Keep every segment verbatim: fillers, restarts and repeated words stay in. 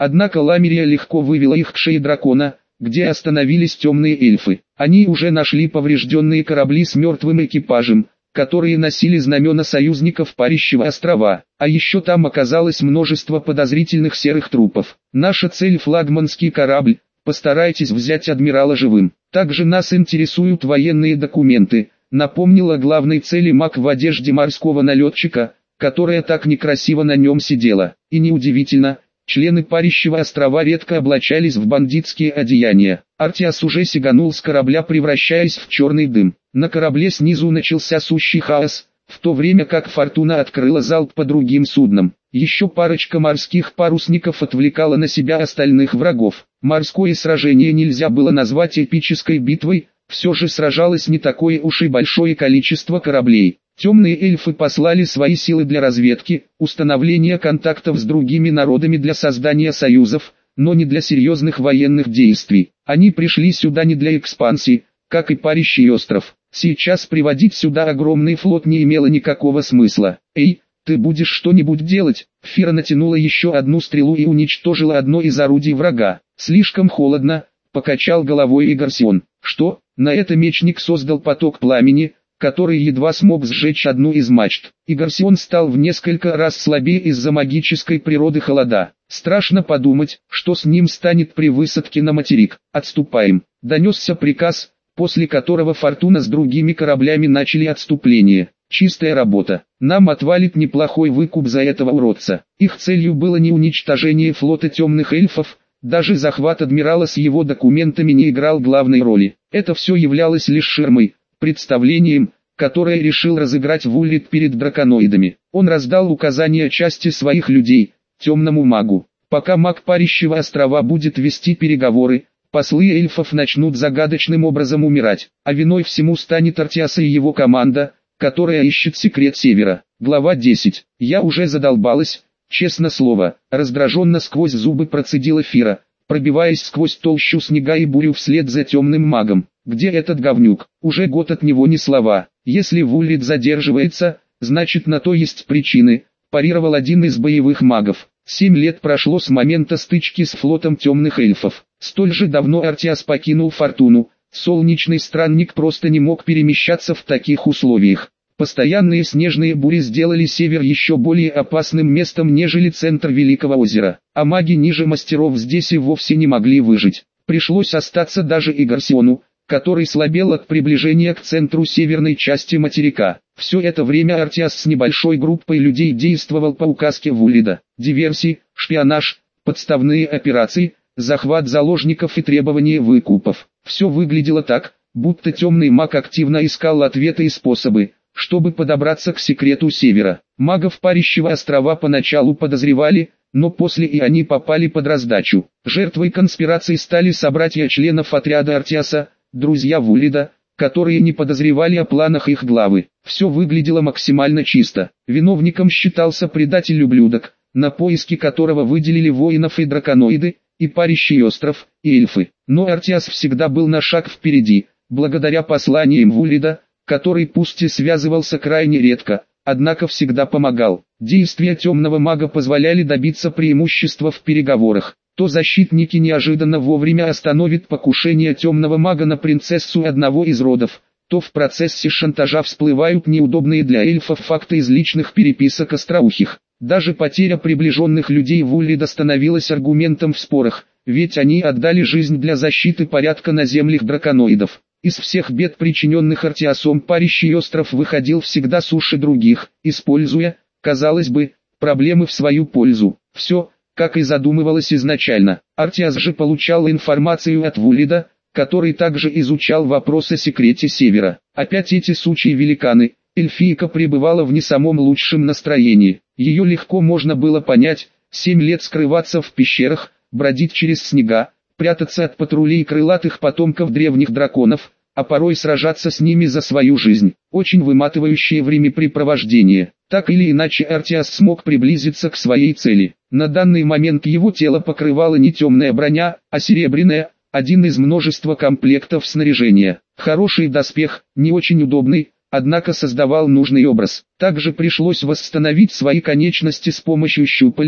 Однако Ламерия легко вывела их к шее дракона, где остановились темные эльфы. Они уже нашли поврежденные корабли с мертвым экипажем, которые носили знамена союзников Парящего острова, а еще там оказалось множество подозрительных серых трупов. Наша цель — флагманский корабль, постарайтесь взять адмирала живым. Также нас интересуют военные документы, напомнила главной цели маг в одежде морского налетчика, которая так некрасиво на нем сидела. И неудивительно, члены Парящего острова редко облачались в бандитские одеяния. Артиас уже сиганул с корабля, превращаясь в черный дым. На корабле снизу начался сущий хаос, в то время как Фортуна открыла залп по другим суднам. Еще парочка морских парусников отвлекала на себя остальных врагов. Морское сражение нельзя было назвать эпической битвой, все же сражалось не такое уж и большое количество кораблей. Темные эльфы послали свои силы для разведки, установления контактов с другими народами для создания союзов, но не для серьезных военных действий. Они пришли сюда не для экспансии, как и Парящий остров. Сейчас приводить сюда огромный флот не имело никакого смысла. «Эй, ты будешь что-нибудь делать?» Фира натянула еще одну стрелу и уничтожила одно из орудий врага. «Слишком холодно», — покачал головой Игарсион. «Что?» На это мечник создал поток пламени, который едва смог сжечь одну из мачт. Игарсион стал в несколько раз слабее из-за магической природы холода. Страшно подумать, что с ним станет при высадке на материк. «Отступаем», — донесся приказ, после которого Фортуна с другими кораблями начали отступление. Чистая работа. Нам отвалит неплохой выкуп за этого уродца. Их целью было не уничтожение флота темных эльфов, даже захват адмирала с его документами не играл главной роли. Это все являлось лишь ширмой, представлением, которое решил разыграть Вуллит перед драконоидами. Он раздал указания части своих людей, темному магу. Пока маг Парящего острова будет вести переговоры, послы эльфов начнут загадочным образом умирать, а виной всему станет Артиас и его команда, которая ищет секрет Севера. Глава десять. Я уже задолбалась, честно слово, раздраженно сквозь зубы процедила Фира, пробиваясь сквозь толщу снега и бурю вслед за темным магом. Где этот говнюк? Уже год от него ни слова. Если Вуллит задерживается, значит на то есть причины, парировал один из боевых магов. Семь лет прошло с момента стычки с флотом темных эльфов. Столь же давно Артиас покинул Фортуну, солнечный странник просто не мог перемещаться в таких условиях. Постоянные снежные бури сделали север еще более опасным местом, нежели центр Великого озера, а маги ниже мастеров здесь и вовсе не могли выжить. Пришлось остаться даже Игарсиону, который слабел от приближения к центру северной части материка. Все это время Артиас с небольшой группой людей действовал по указке Вуллида. Диверсии, шпионаж, подставные операции, захват заложников и требование выкупов. Все выглядело так, будто темный маг активно искал ответы и способы, чтобы подобраться к секрету Севера. Магов Парящего острова поначалу подозревали, но после и они попали под раздачу. Жертвой конспирации стали собратья членов отряда Артиаса, друзья Вуллида, которые не подозревали о планах их главы. Все выглядело максимально чисто. Виновником считался предатель-ублюдок, на поиски которого выделили воинов и драконоиды, и Парящий остров, и эльфы. Но Артиас всегда был на шаг впереди, благодаря посланиям Вуллида, который пусть и связывался крайне редко, однако всегда помогал. Действия темного мага позволяли добиться преимущества в переговорах. То защитники неожиданно вовремя остановят покушение темного мага на принцессу одного из родов, то в процессе шантажа всплывают неудобные для эльфов факты из личных переписок остроухих. Даже потеря приближенных людей Вуллида становилась аргументом в спорах, ведь они отдали жизнь для защиты порядка на землях драконоидов. Из всех бед, причиненных Артиасом, Парящий остров выходил всегда суше других, используя, казалось бы, проблемы в свою пользу. Все, как и задумывалось изначально. Артиас же получал информацию от Вуллида, который также изучал вопрос о секрете Севера. Опять эти сучьи великаны. Эльфийка пребывала в не самом лучшем настроении. Ее легко можно было понять. Семь лет скрываться в пещерах, бродить через снега, прятаться от патрулей крылатых потомков древних драконов, а порой сражаться с ними за свою жизнь. Очень выматывающее времяпрепровождение. Так или иначе Артиас смог приблизиться к своей цели. На данный момент его тело покрывала не темная броня, а серебряная, один из множества комплектов снаряжения. Хороший доспех, не очень удобный, однако создавал нужный образ. Также пришлось восстановить свои конечности с помощью щупалец,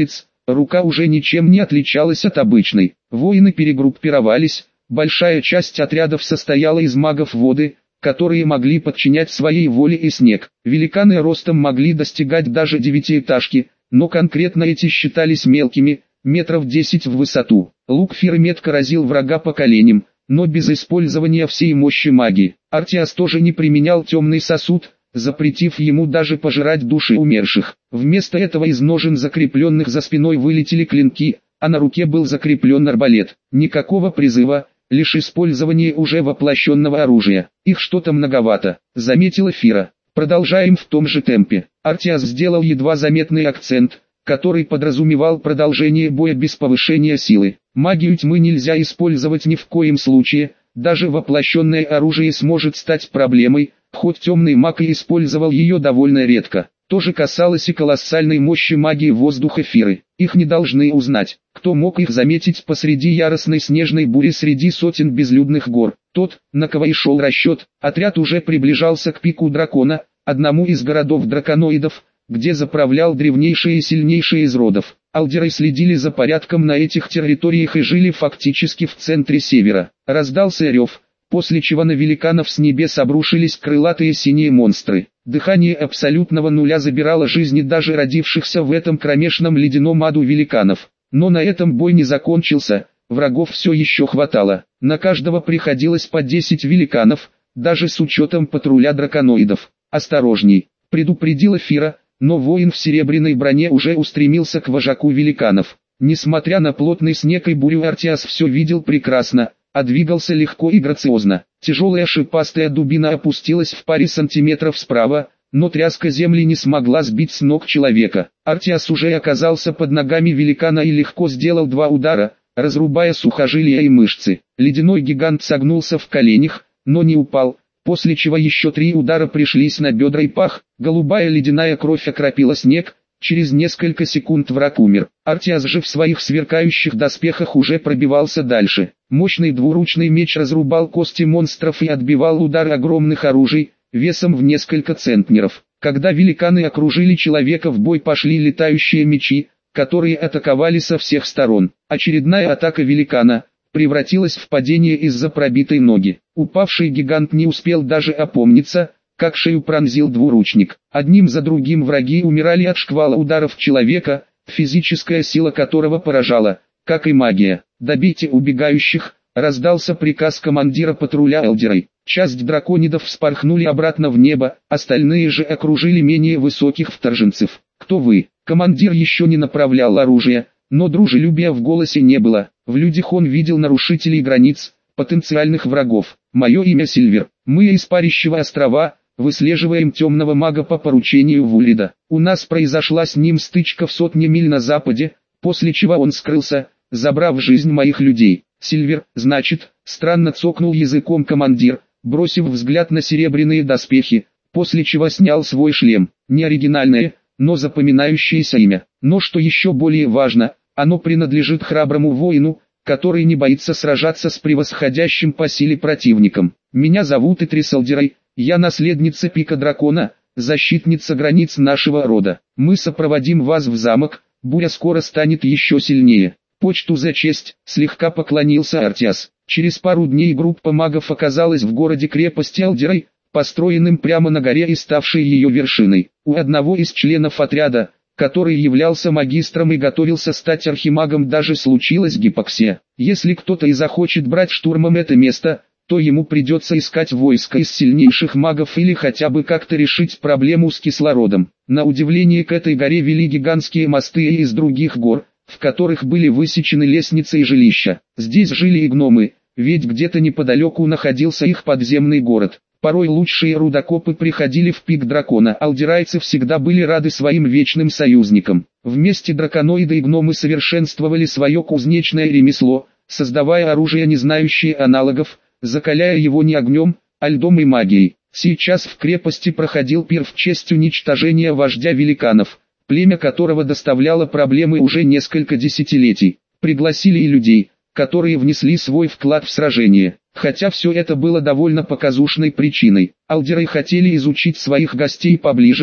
Рука уже ничем не отличалась от обычной. Воины перегруппировались, большая часть отрядов состояла из магов воды, которые могли подчинять своей воле и снег. Великаны ростом могли достигать даже девятиэтажки, но конкретно эти считались мелкими, метров десять в высоту. Лук Фиры метко разил врага по коленям, но без использования всей мощи магии. Артиас тоже не применял темный сосуд, запретив ему даже пожирать души умерших. Вместо этого из ножен, закрепленных за спиной, вылетели клинки, а на руке был закреплен арбалет. Никакого призыва, лишь использование уже воплощенного оружия. Их что-то многовато, заметила Фира. Продолжаем в том же темпе. Артиас сделал едва заметный акцент, который подразумевал продолжение боя без повышения силы. Магию тьмы нельзя использовать ни в коем случае, даже воплощенное оружие сможет стать проблемой, хоть темный маг и использовал ее довольно редко. То же касалось и колоссальной мощи магии воздуха Фиры. Их не должны узнать. Кто мог их заметить посреди яростной снежной бури среди сотен безлюдных гор? Тот, на кого и шел расчет. Отряд уже приближался к пику дракона, одному из городов драконоидов, где заправлял древнейший и сильнейший из родов. Алдеры следили за порядком на этих территориях и жили фактически в центре севера. Раздался рев, после чего на великанов с небес обрушились крылатые синие монстры. Дыхание абсолютного нуля забирало жизни даже родившихся в этом кромешном ледяном аду великанов. Но на этом бой не закончился, врагов все еще хватало. На каждого приходилось по десять великанов, даже с учетом патруля драконоидов. «Осторожней», — предупредила Фира, но воин в серебряной броне уже устремился к вожаку великанов. Несмотря на плотный снег и бурю, Артиас все видел прекрасно, а двигался легко и грациозно. Тяжелая шипастая дубина опустилась в паре сантиметров справа, но тряска земли не смогла сбить с ног человека. Артиас уже оказался под ногами великана и легко сделал два удара, разрубая сухожилия и мышцы. Ледяной гигант согнулся в коленях, но не упал, после чего еще три удара пришлись на бедра и пах. Голубая ледяная кровь окропила снег. Через несколько секунд враг умер. Артиас же в своих сверкающих доспехах уже пробивался дальше. Мощный двуручный меч разрубал кости монстров и отбивал удары огромных оружий, весом в несколько центнеров. Когда великаны окружили человека, в бой пошли летающие мечи, которые атаковали со всех сторон. Очередная атака великана превратилась в падение из-за пробитой ноги. Упавший гигант не успел даже опомниться, как шею пронзил двуручник. Одним за другим враги умирали от шквала ударов человека, физическая сила которого поражала, как и магия. «Добейте убегающих», — раздался приказ командира патруля Элдерой. Часть драконидов вспорхнули обратно в небо, остальные же окружили менее высоких вторженцев. «Кто вы?» Командир еще не направлял оружие, но дружелюбия в голосе не было. В людях он видел нарушителей границ, потенциальных врагов. «Мое имя Сильвер. Мы из Парящего острова. Выслеживаем темного мага по поручению Вулида. У нас произошла с ним стычка в сотне миль на западе, после чего он скрылся, забрав жизнь моих людей». «Сильвер, значит», — странно цокнул языком командир, бросив взгляд на серебряные доспехи, после чего снял свой шлем. Не оригинальное, но запоминающееся имя. Но что еще более важно, оно принадлежит храброму воину, который не боится сражаться с превосходящим по силе противником. «Меня зовут Итрис Алдерай. Я наследница пика дракона, защитница границ нашего рода. Мы сопроводим вас в замок, буря скоро станет еще сильнее». «Почту за честь», — слегка поклонился Артиас. Через пару дней группа магов оказалась в городе-крепости Алдерай, построенным прямо на горе и ставшей ее вершиной. У одного из членов отряда, который являлся магистром и готовился стать архимагом, даже случилась гипоксия. Если кто-то и захочет брать штурмом это место, то ему придется искать войско из сильнейших магов или хотя бы как-то решить проблему с кислородом. На удивление, к этой горе вели гигантские мосты и из других гор, в которых были высечены лестницы и жилища. Здесь жили и гномы, ведь где-то неподалеку находился их подземный город. Порой лучшие рудокопы приходили в пик дракона. Алдерайцы всегда были рады своим вечным союзникам. Вместе драконоиды и гномы совершенствовали свое кузнечное ремесло, создавая оружие, не знающее аналогов, закаляя его не огнем, а льдом и магией. Сейчас в крепости проходил пир в честь уничтожения вождя великанов, племя которого доставляло проблемы уже несколько десятилетий. Пригласили и людей, которые внесли свой вклад в сражение. Хотя все это было довольно показушной причиной. Алдеры хотели изучить своих гостей поближе,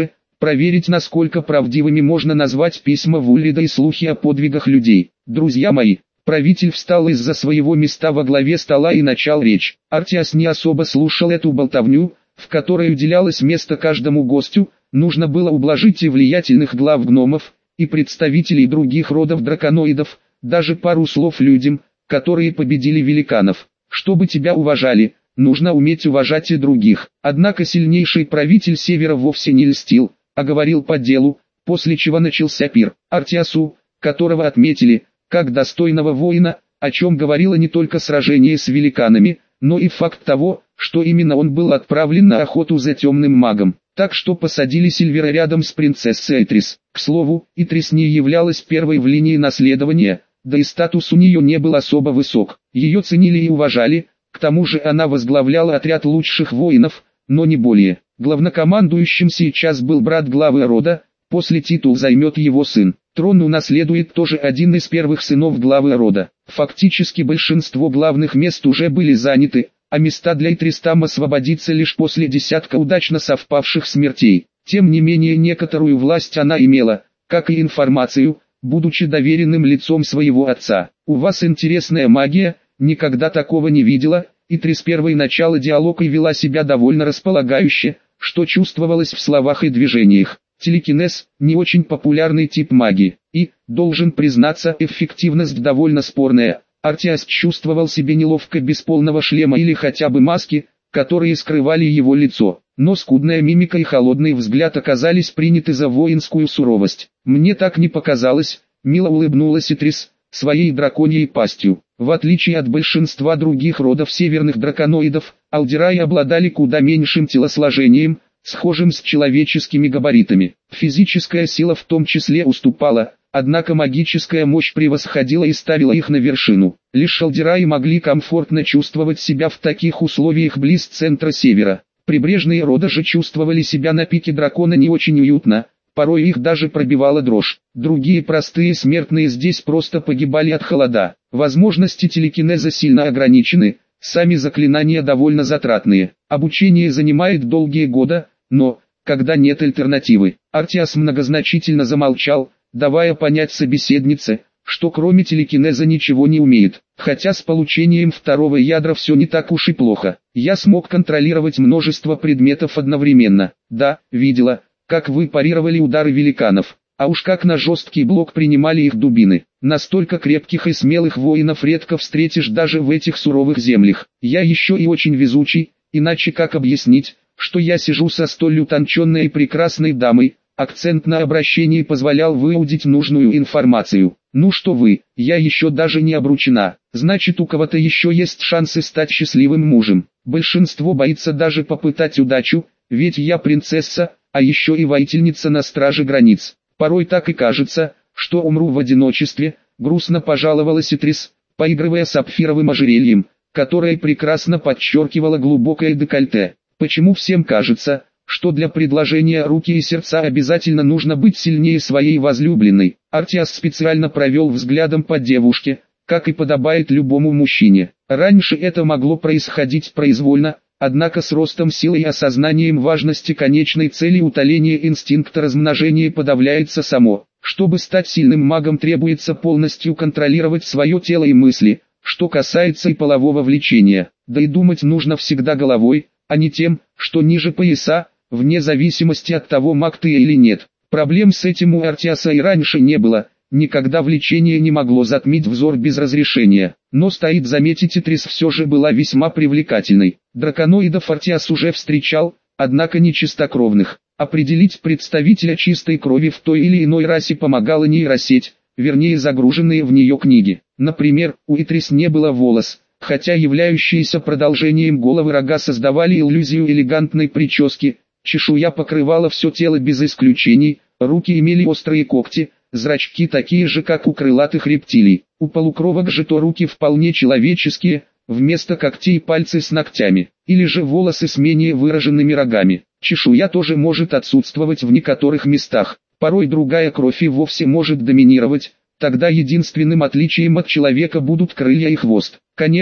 проверить, насколько правдивыми можно назвать письма Вуллида и слухи о подвигах людей. Друзья мои, правитель встал из-за своего места во главе стола и начал речь. Артиас не особо слушал эту болтовню, в которой уделялось место каждому гостю. Нужно было ублажить и влиятельных глав гномов, и представителей других родов драконоидов, даже пару слов людям, которые победили великанов. Чтобы тебя уважали, нужно уметь уважать и других. Однако сильнейший правитель Севера вовсе не льстил, а говорил по делу, после чего начался пир. Артиасу, которого отметили как достойного воина, о чем говорило не только сражение с великанами, но и факт того, что именно он был отправлен на охоту за темным магом. Так что посадили Сильвера рядом с принцессой Итрис. К слову, Итрис не являлась первой в линии наследования, да и статус у нее не был особо высок. Ее ценили и уважали, к тому же она возглавляла отряд лучших воинов, но не более. Главнокомандующим сейчас был брат главы рода, после титул займет его сын. Трон унаследует тоже один из первых сынов главы рода. Фактически большинство главных мест уже были заняты, а места для Итрис там освободится лишь после десятка удачно совпавших смертей. Тем не менее некоторую власть она имела, как и информацию, будучи доверенным лицом своего отца. «У вас интересная магия, никогда такого не видела», Итрис первой начала диалога и вела себя довольно располагающе, что чувствовалось в словах и движениях. Телекинез – не очень популярный тип магии, и, должен признаться, эффективность довольно спорная. Артиас чувствовал себя неловко без полного шлема или хотя бы маски, которые скрывали его лицо, но скудная мимика и холодный взгляд оказались приняты за воинскую суровость. «Мне так не показалось», – мило улыбнулась Итрис, своей драконьей пастью. В отличие от большинства других родов северных драконоидов, алдираи обладали куда меньшим телосложением, схожим с человеческими габаритами. Физическая сила в том числе уступала, однако магическая мощь превосходила и ставила их на вершину. Лишь алдираи могли комфортно чувствовать себя в таких условиях близ центра севера. Прибрежные роды же чувствовали себя на пике дракона не очень уютно, порой их даже пробивала дрожь. Другие простые смертные здесь просто погибали от холода. Возможности телекинеза сильно ограничены, сами заклинания довольно затратные. Обучение занимает долгие годы, но, когда нет альтернативы, Артиас многозначительно замолчал, давая понять собеседнице, что кроме телекинеза ничего не умеет. Хотя с получением второго ядра все не так уж и плохо. Я смог контролировать множество предметов одновременно. Да, видела, как вы парировали удары великанов. А уж как на жесткий блок принимали их дубины. Настолько крепких и смелых воинов редко встретишь даже в этих суровых землях. Я еще и очень везучий, иначе как объяснить, что я сижу со столь утонченной и прекрасной дамой. Акцент на обращении позволял выудить нужную информацию. Ну что вы, я еще даже не обручена, значит у кого-то еще есть шансы стать счастливым мужем. Большинство боится даже попытать удачу, ведь я принцесса, а еще и воительница на страже границ. Порой так и кажется, что умру в одиночестве, грустно пожаловалась Итрис, поигрывая сапфировым ожерельем, которое прекрасно подчеркивало глубокое декольте. Почему всем кажется, что для предложения руки и сердца обязательно нужно быть сильнее своей возлюбленной? Артиас специально провел взглядом по девушке, как и подобает любому мужчине. Раньше это могло происходить произвольно, однако с ростом силы и осознанием важности конечной цели утоления инстинкта размножения подавляется само. Чтобы стать сильным магом, требуется полностью контролировать свое тело и мысли, что касается и полового влечения. Да и думать нужно всегда головой, а не тем, что ниже пояса, вне зависимости от того, маг ты или нет. Проблем с этим у Артиаса и раньше не было, никогда влечение не могло затмить взор без разрешения. Но стоит заметить, Итрис все же была весьма привлекательной. Драконоидов Артиас уже встречал, однако не чистокровных. Определить представителя чистой крови в той или иной расе помогала нейросеть, вернее загруженные в нее книги. Например, у Итрис не было волос, хотя являющиеся продолжением головы рога создавали иллюзию элегантной прически. Чешуя покрывала все тело без исключений, руки имели острые когти, зрачки такие же, как у крылатых рептилий. У полукровок же то руки вполне человеческие, вместо когтей пальцы с ногтями, или же волосы с менее выраженными рогами. Чешуя тоже может отсутствовать в некоторых местах, порой другая кровь и вовсе может доминировать, тогда единственным отличием от человека будут крылья и хвост. Конечно,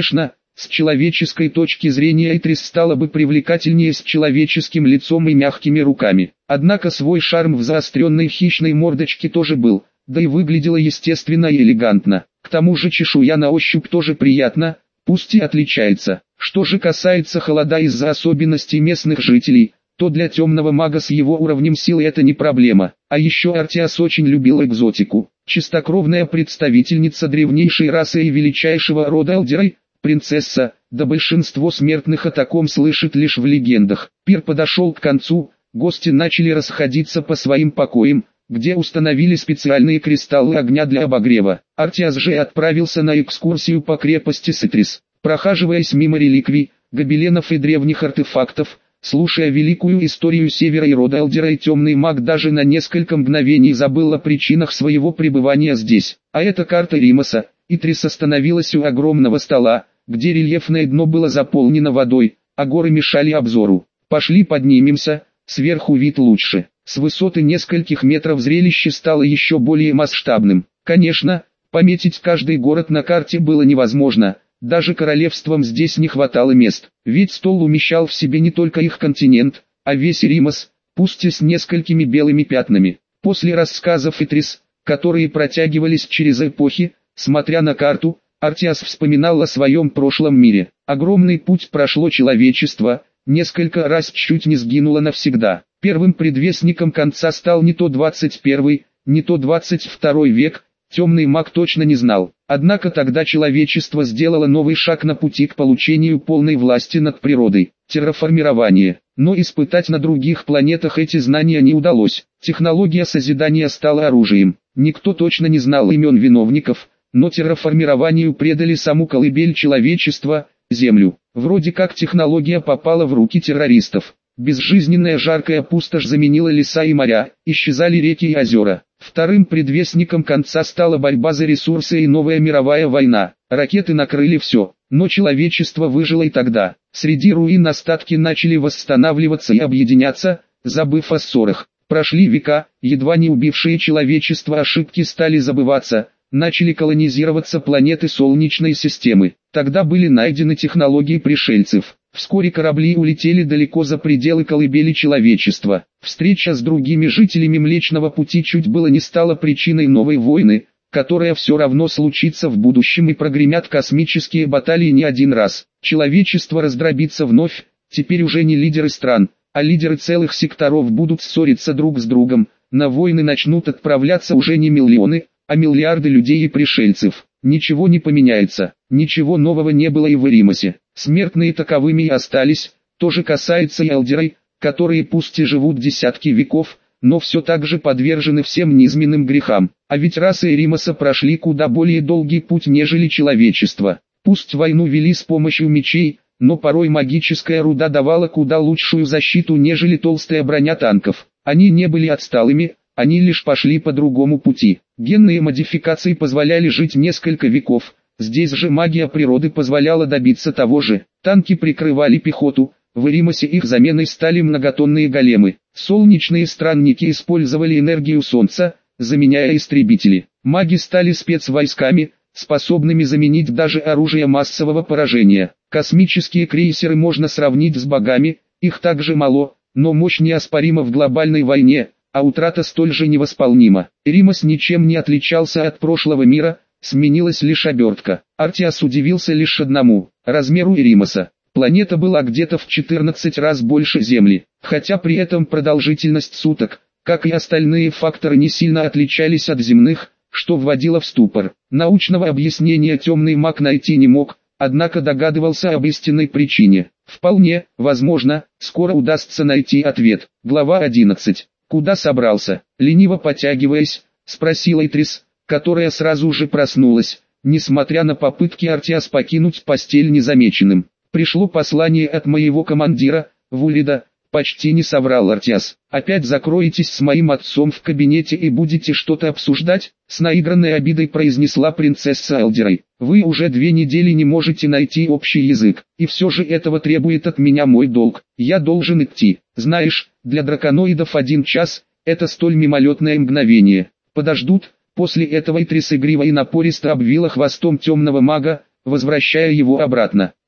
С человеческой точки зрения Итрис стала бы привлекательнее с человеческим лицом и мягкими руками. Однако свой шарм в заостренной хищной мордочке тоже был, да и выглядела естественно и элегантно. К тому же чешуя на ощупь тоже приятна, пусть и отличается. Что же касается холода из-за особенностей местных жителей, то для темного мага с его уровнем силы это не проблема. А еще Артиас очень любил экзотику. Чистокровная представительница древнейшей расы и величайшего рода Элдерей, принцесса, да большинство смертных о таком слышит лишь в легендах. Пир подошел к концу, гости начали расходиться по своим покоям, где установили специальные кристаллы огня для обогрева. Артиас же отправился на экскурсию по крепости Ситрис. Прохаживаясь мимо реликвий, гобеленов и древних артефактов, слушая великую историю Севера и рода Элдера, и темный маг даже на несколько мгновений забыл о причинах своего пребывания здесь. А это карта Римаса. Итрис остановилась у огромного стола, где рельефное дно было заполнено водой, а горы мешали обзору. «Пошли поднимемся, сверху вид лучше». С высоты нескольких метров зрелище стало еще более масштабным. Конечно, пометить каждый город на карте было невозможно, даже королевствам здесь не хватало мест. Ведь стол умещал в себе не только их континент, а весь Римас, пусть и с несколькими белыми пятнами. После рассказов Итрис, которые протягивались через эпохи, смотря на карту, Артиас вспоминал о своем прошлом мире. Огромный путь прошло человечество, несколько раз чуть не сгинуло навсегда. Первым предвестником конца стал не то двадцать первый, не то двадцать второй век, темный маг точно не знал. Однако тогда человечество сделало новый шаг на пути к получению полной власти над природой – терраформирование. Но испытать на других планетах эти знания не удалось. Технология созидания стала оружием. Никто точно не знал имен виновников, но терраформированию предали саму колыбель человечества – Землю. Вроде как технология попала в руки террористов. Безжизненная жаркая пустошь заменила леса и моря, исчезали реки и озера. Вторым предвестником конца стала борьба за ресурсы и новая мировая война. Ракеты накрыли все, но человечество выжило и тогда. Среди руин остатки начали восстанавливаться и объединяться, забыв о ссорах. Прошли века, едва не убившие человечество ошибки стали забываться, начали колонизироваться планеты Солнечной системы. Тогда были найдены технологии пришельцев. Вскоре корабли улетели далеко за пределы колыбели человечества. Встреча с другими жителями Млечного Пути чуть было не стала причиной новой войны, которая все равно случится в будущем, и прогремят космические баталии не один раз. Человечество раздробится вновь, теперь уже не лидеры стран, а лидеры целых секторов будут ссориться друг с другом. На войны начнут отправляться уже не миллионы, а миллиарды людей и пришельцев. Ничего не поменяется, ничего нового не было и в Римасе. Смертные таковыми и остались, то же касается и Элдерей, которые пусть и живут десятки веков, но все так же подвержены всем низменным грехам. А ведь расы Римаса прошли куда более долгий путь, нежели человечество. Пусть войну вели с помощью мечей, но порой магическая руда давала куда лучшую защиту, нежели толстая броня танков. Они не были отсталыми, они лишь пошли по другому пути. Генные модификации позволяли жить несколько веков, здесь же магия природы позволяла добиться того же. Танки прикрывали пехоту, в Римасе их заменой стали многотонные големы. Солнечные странники использовали энергию солнца, заменяя истребители. Маги стали спецвойсками, способными заменить даже оружие массового поражения. Космические крейсеры можно сравнить с богами, их также мало, но мощь неоспорима в глобальной войне, а утрата столь же невосполнима. Римас ничем не отличался от прошлого мира, сменилась лишь обертка. Артиас удивился лишь одному – размеру Римаса. Планета была где-то в четырнадцать раз больше Земли, хотя при этом продолжительность суток, как и остальные факторы, не сильно отличались от земных, что вводило в ступор. Научного объяснения темный маг найти не мог, однако догадывался об истинной причине. Вполне, возможно, скоро удастся найти ответ. Глава одиннадцать. «Куда собрался?» Лениво потягиваясь, спросила Итрис, которая сразу же проснулась, несмотря на попытки Артиас покинуть постель незамеченным. «Пришло послание от моего командира, Вулида», — почти не соврал Артиас. «Опять закроетесь с моим отцом в кабинете и будете что-то обсуждать?» — с наигранной обидой произнесла принцесса Элдерей. «Вы уже две недели не можете найти общий язык, и все же этого требует от меня мой долг. Я должен идти. Знаешь, для драконоидов один час — это столь мимолетное мгновение. Подождут». После этого Итрис игриво и напористо обвила хвостом темного мага, возвращая его обратно.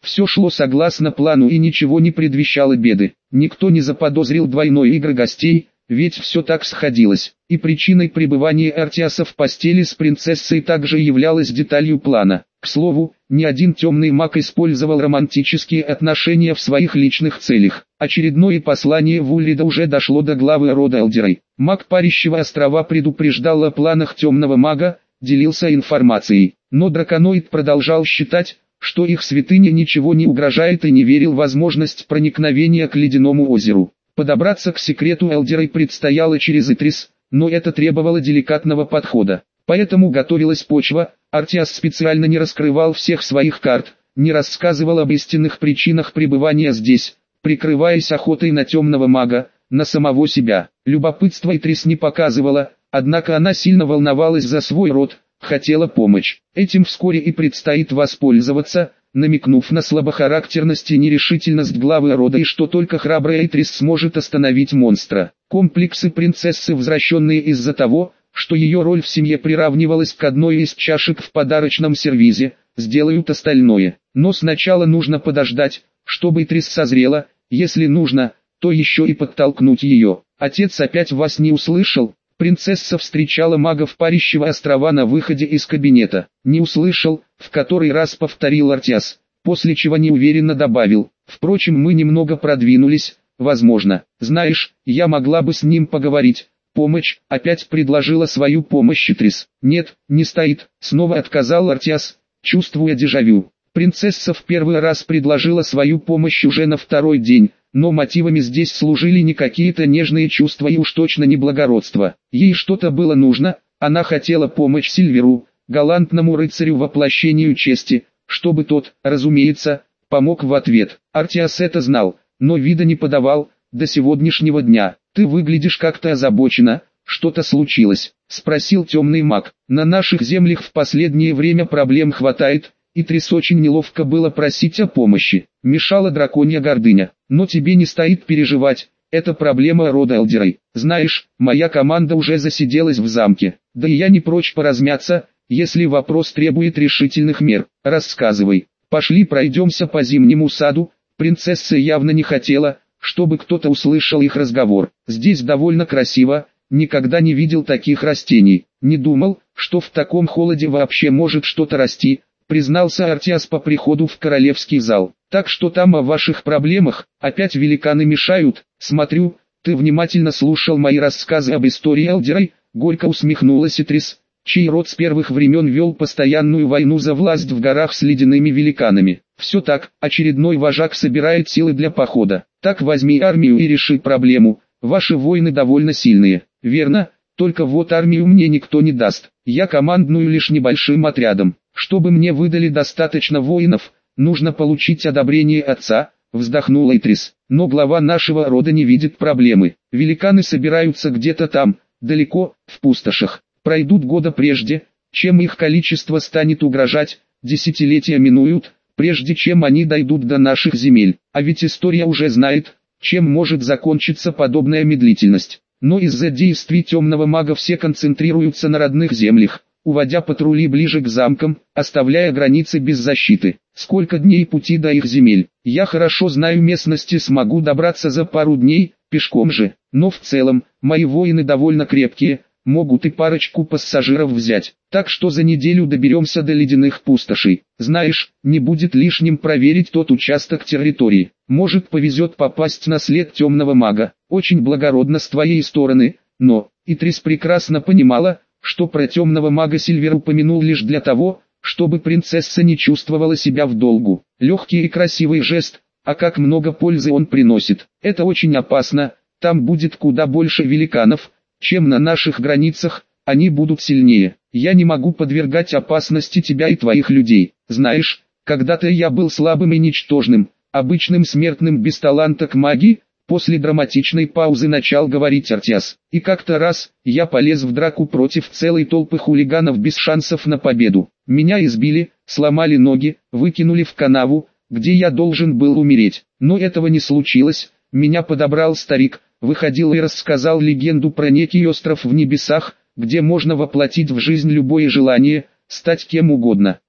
Все шло согласно плану и ничего не предвещало беды. Никто не заподозрил двойной игры гостей, ведь все так сходилось. И причиной пребывания Артиаса в постели с принцессой также являлась деталью плана. К слову, ни один темный маг использовал романтические отношения в своих личных целях. Очередное послание Вуллида уже дошло до главы рода Элдерей. Маг Парящего острова предупреждал о планах темного мага, делился информацией. Но драконоид продолжал считать, что их святыне ничего не угрожает, и не верил в возможность проникновения к Ледяному озеру. Подобраться к секрету Элдерей предстояло через Итрис, но это требовало деликатного подхода. Поэтому готовилась почва. Артиас специально не раскрывал всех своих карт, не рассказывал об истинных причинах пребывания здесь, прикрываясь охотой на темного мага, на самого себя. Любопытство Итрис не показывало, однако она сильно волновалась за свой род, хотела помочь. Этим вскоре и предстоит воспользоваться, намекнув на слабохарактерность и нерешительность главы рода, и что только храбрая Итрис сможет остановить монстра. Комплексы принцессы, возвращенные из-за того, что ее роль в семье приравнивалась к одной из чашек в подарочном сервизе, сделают остальное. Но сначала нужно подождать, чтобы Итрис созрела, если нужно, то еще и подтолкнуть ее. Отец опять вас не услышал? Принцесса встречала магов Парящего острова на выходе из кабинета. Не услышал, в который раз повторил Артиас, после чего неуверенно добавил: впрочем, мы немного продвинулись, возможно. Знаешь, я могла бы с ним поговорить. Помощь, опять предложила свою помощь Итрис. Нет, не стоит, снова отказал Артиас, чувствуя дежавю. Принцесса в первый раз предложила свою помощь уже на второй день, но мотивами здесь служили не какие-то нежные чувства и уж точно не благородство. Ей что-то было нужно, она хотела помочь Сильверу, галантному рыцарю воплощению чести, чтобы тот, разумеется, помог в ответ. Артиас это знал, но вида не подавал до сегодняшнего дня. «Ты выглядишь как-то озабочена, что-то случилось?» — спросил темный маг. «На наших землях в последнее время проблем хватает, и Трис очень неловко было просить о помощи. Мешала драконья гордыня. Но тебе не стоит переживать, это проблема рода Элдерей. Знаешь, моя команда уже засиделась в замке, да и я не прочь поразмяться, если вопрос требует решительных мер. Рассказывай. Пошли пройдемся по зимнему саду». Принцесса явно не хотела, чтобы кто-то услышал их разговор. «Здесь довольно красиво, никогда не видел таких растений. Не думал, что в таком холоде вообще может что-то расти», признался Артиас по приходу в королевский зал. «Так что там о ваших проблемах, опять великаны мешают? Смотрю, ты внимательно слушал мои рассказы об истории Элдерей», горько усмехнулась Итрис, чей род с первых времен вел постоянную войну за власть в горах с ледяными великанами. «Все так, очередной вожак собирает силы для похода. Так возьми армию и реши проблему, ваши воины довольно сильные». «Верно, только вот армию мне никто не даст, я командую лишь небольшим отрядом. Чтобы мне выдали достаточно воинов, нужно получить одобрение отца», вздохнула Итрис. «Но глава нашего рода не видит проблемы. Великаны собираются где-то там, далеко, в пустошах. Пройдут года прежде, чем их количество станет угрожать, десятилетия минуют, прежде чем они дойдут до наших земель. А ведь история уже знает, чем может закончиться подобная медлительность. Но из-за действий темного мага все концентрируются на родных землях, уводя патрули ближе к замкам, оставляя границы без защиты. Сколько дней пути до их земель? Я хорошо знаю местности, смогу добраться за пару дней, пешком же. Но в целом, мои воины довольно крепкие, могут и парочку пассажиров взять. Так что за неделю доберемся до ледяных пустошей. Знаешь, не будет лишним проверить тот участок территории. Может, повезет попасть на след темного мага. Очень благородно с твоей стороны, но...» Итрис прекрасно понимала, что про темного мага Сильвер упомянул лишь для того, чтобы принцесса не чувствовала себя в долгу. Легкий и красивый жест, а как много пользы он приносит. Это очень опасно, там будет куда больше великанов, чем на наших границах, они будут сильнее. Я не могу подвергать опасности тебя и твоих людей. Знаешь, когда-то я был слабым и ничтожным, обычным смертным без таланта к магии. После драматичной паузы начал говорить Артиас. И как-то раз, я полез в драку против целой толпы хулиганов без шансов на победу. Меня избили, сломали ноги, выкинули в канаву, где я должен был умереть. Но этого не случилось, меня подобрал старик, выходил и рассказал легенду про некий остров в небесах, где можно воплотить в жизнь любое желание, стать кем угодно.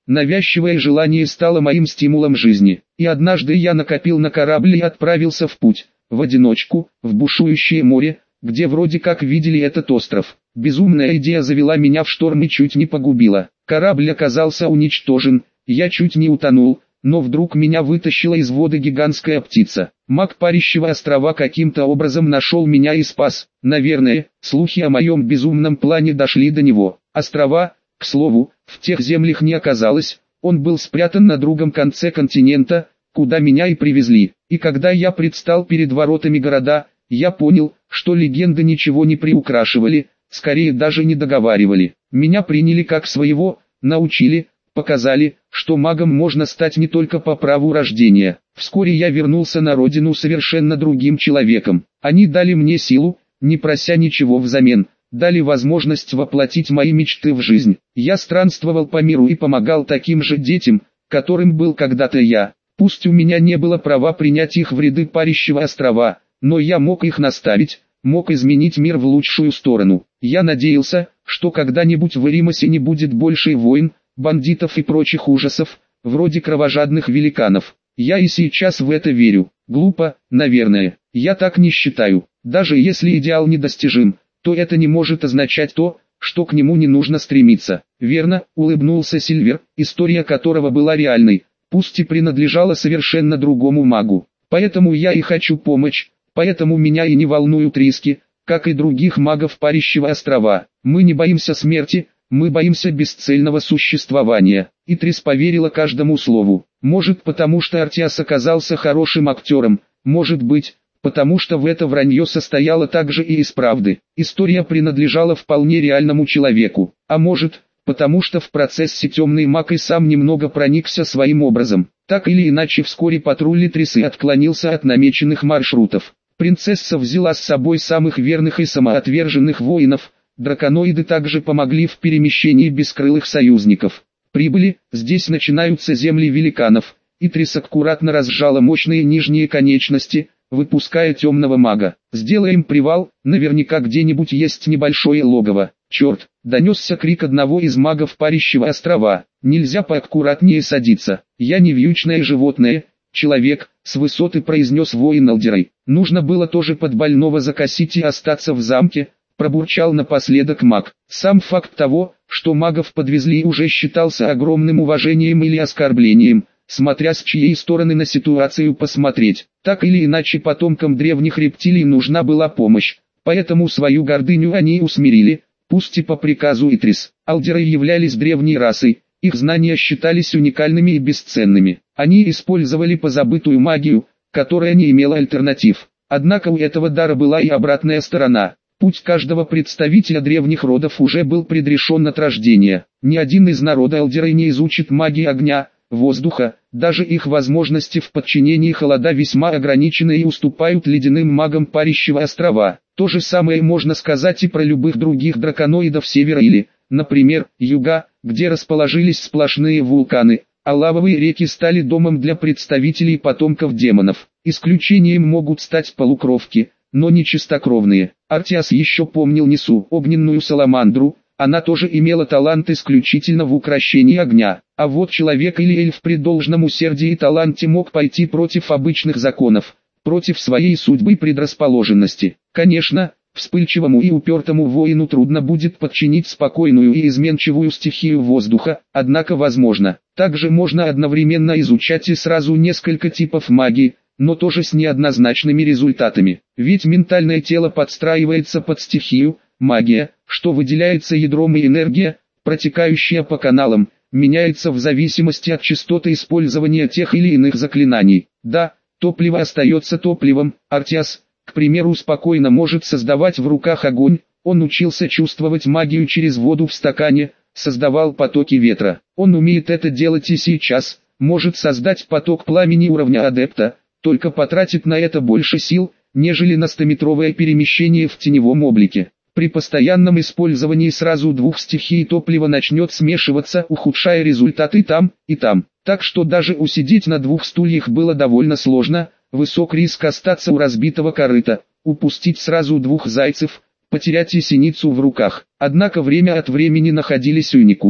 Навязчивое желание стало моим стимулом жизни. И однажды я накопил на корабль и отправился в путь, в одиночку, в бушующее море, где вроде как видели этот остров. Безумная идея завела меня в шторм и чуть не погубила. Корабль оказался уничтожен, я чуть не утонул, но вдруг меня вытащила из воды гигантская птица. Маг Парящего острова каким-то образом нашел меня и спас. Наверное, слухи о моем безумном плане дошли до него. Острова, к слову, в тех землях не оказалось, он был спрятан на другом конце континента, куда меня и привезли. И когда я предстал перед воротами города, я понял, что легенды ничего не приукрашивали, скорее даже не договаривали. Меня приняли как своего, научили, показали, что магом можно стать не только по праву рождения. Вскоре я вернулся на родину совершенно другим человеком. Они дали мне силу, не прося ничего взамен, дали возможность воплотить мои мечты в жизнь. Я странствовал по миру и помогал таким же детям, которым был когда-то я. Пусть у меня не было права принять их в ряды Парящего острова, но я мог их наставить, мог изменить мир в лучшую сторону. Я надеялся, что когда-нибудь в Эримосе не будет больше войн, бандитов и прочих ужасов, вроде кровожадных великанов. Я и сейчас в это верю. Глупо, наверное. Я так не считаю. Даже если идеал недостижим, то это не может означать то, что к нему не нужно стремиться. Верно, улыбнулся Сильвер, история которого была реальной, пусть и принадлежала совершенно другому магу. Поэтому я и хочу помочь, поэтому меня и не волнуют риски, как и других магов Парящего острова. Мы не боимся смерти, мы боимся бесцельного существования. И Трис поверила каждому слову. Может, потому что Артиас оказался хорошим актером, может быть, потому что в это вранье состояло также и из правды. История принадлежала вполне реальному человеку. А может, потому что в процессе темный маг и сам немного проникся своим образом. Так или иначе, вскоре патруль Трисы отклонился от намеченных маршрутов. Принцесса взяла с собой самых верных и самоотверженных воинов. Драконоиды также помогли в перемещении бескрылых союзников. Прибыли, здесь начинаются земли великанов, и Трис аккуратно разжала мощные нижние конечности, выпуская темного мага. «Сделаем привал, наверняка где-нибудь есть небольшое логово». «Черт!» — донесся крик одного из магов Парящего острова. «Нельзя поаккуратнее садиться. Я не вьючное животное, человек», — с высоты произнес воин Алдерой. «Нужно было тоже под больного закосить и остаться в замке», — пробурчал напоследок маг. Сам факт того, что магов подвезли, уже считался огромным уважением или оскорблением, смотря с чьей стороны на ситуацию посмотреть. Так или иначе, потомкам древних рептилий нужна была помощь, поэтому свою гордыню они усмирили, пусть и по приказу Итрис. Алдеры являлись древней расой, их знания считались уникальными и бесценными. Они использовали позабытую магию, которая не имела альтернатив. Однако у этого дара была и обратная сторона. Путь каждого представителя древних родов уже был предрешен от рождения. Ни один из народа Алдеры не изучит магии огня, воздуха, даже их возможности в подчинении холода весьма ограничены и уступают ледяным магам Парящего острова. То же самое можно сказать и про любых других драконоидов севера или, например, юга, где расположились сплошные вулканы, а лавовые реки стали домом для представителей потомков демонов. Исключением могут стать полукровки, но не чистокровные. Артиас еще помнил Нису, огненную саламандру, она тоже имела талант исключительно в укрощении огня. А вот человек или эльф при должном усердии и таланте мог пойти против обычных законов, против своей судьбы и предрасположенности. Конечно, вспыльчивому и упертому воину трудно будет подчинить спокойную и изменчивую стихию воздуха, однако возможно. Также можно одновременно изучать и сразу несколько типов магии, но тоже с неоднозначными результатами. Ведь ментальное тело подстраивается под стихию, магия, что выделяется ядром, и энергия, протекающая по каналам, меняется в зависимости от частоты использования тех или иных заклинаний. Да, топливо остается топливом. Артиас, к примеру, спокойно может создавать в руках огонь, он учился чувствовать магию через воду в стакане, создавал потоки ветра. Он умеет это делать и сейчас, может создать поток пламени уровня адепта, только потратит на это больше сил, нежели на стометровое перемещение в теневом облике. При постоянном использовании сразу двух стихий топливо начнет смешиваться, ухудшая результаты там и там. Так что даже усидеть на двух стульях было довольно сложно, высок риск остаться у разбитого корыта, упустить сразу двух зайцев, потерять и синицу в руках. Однако время от времени находились уникумы.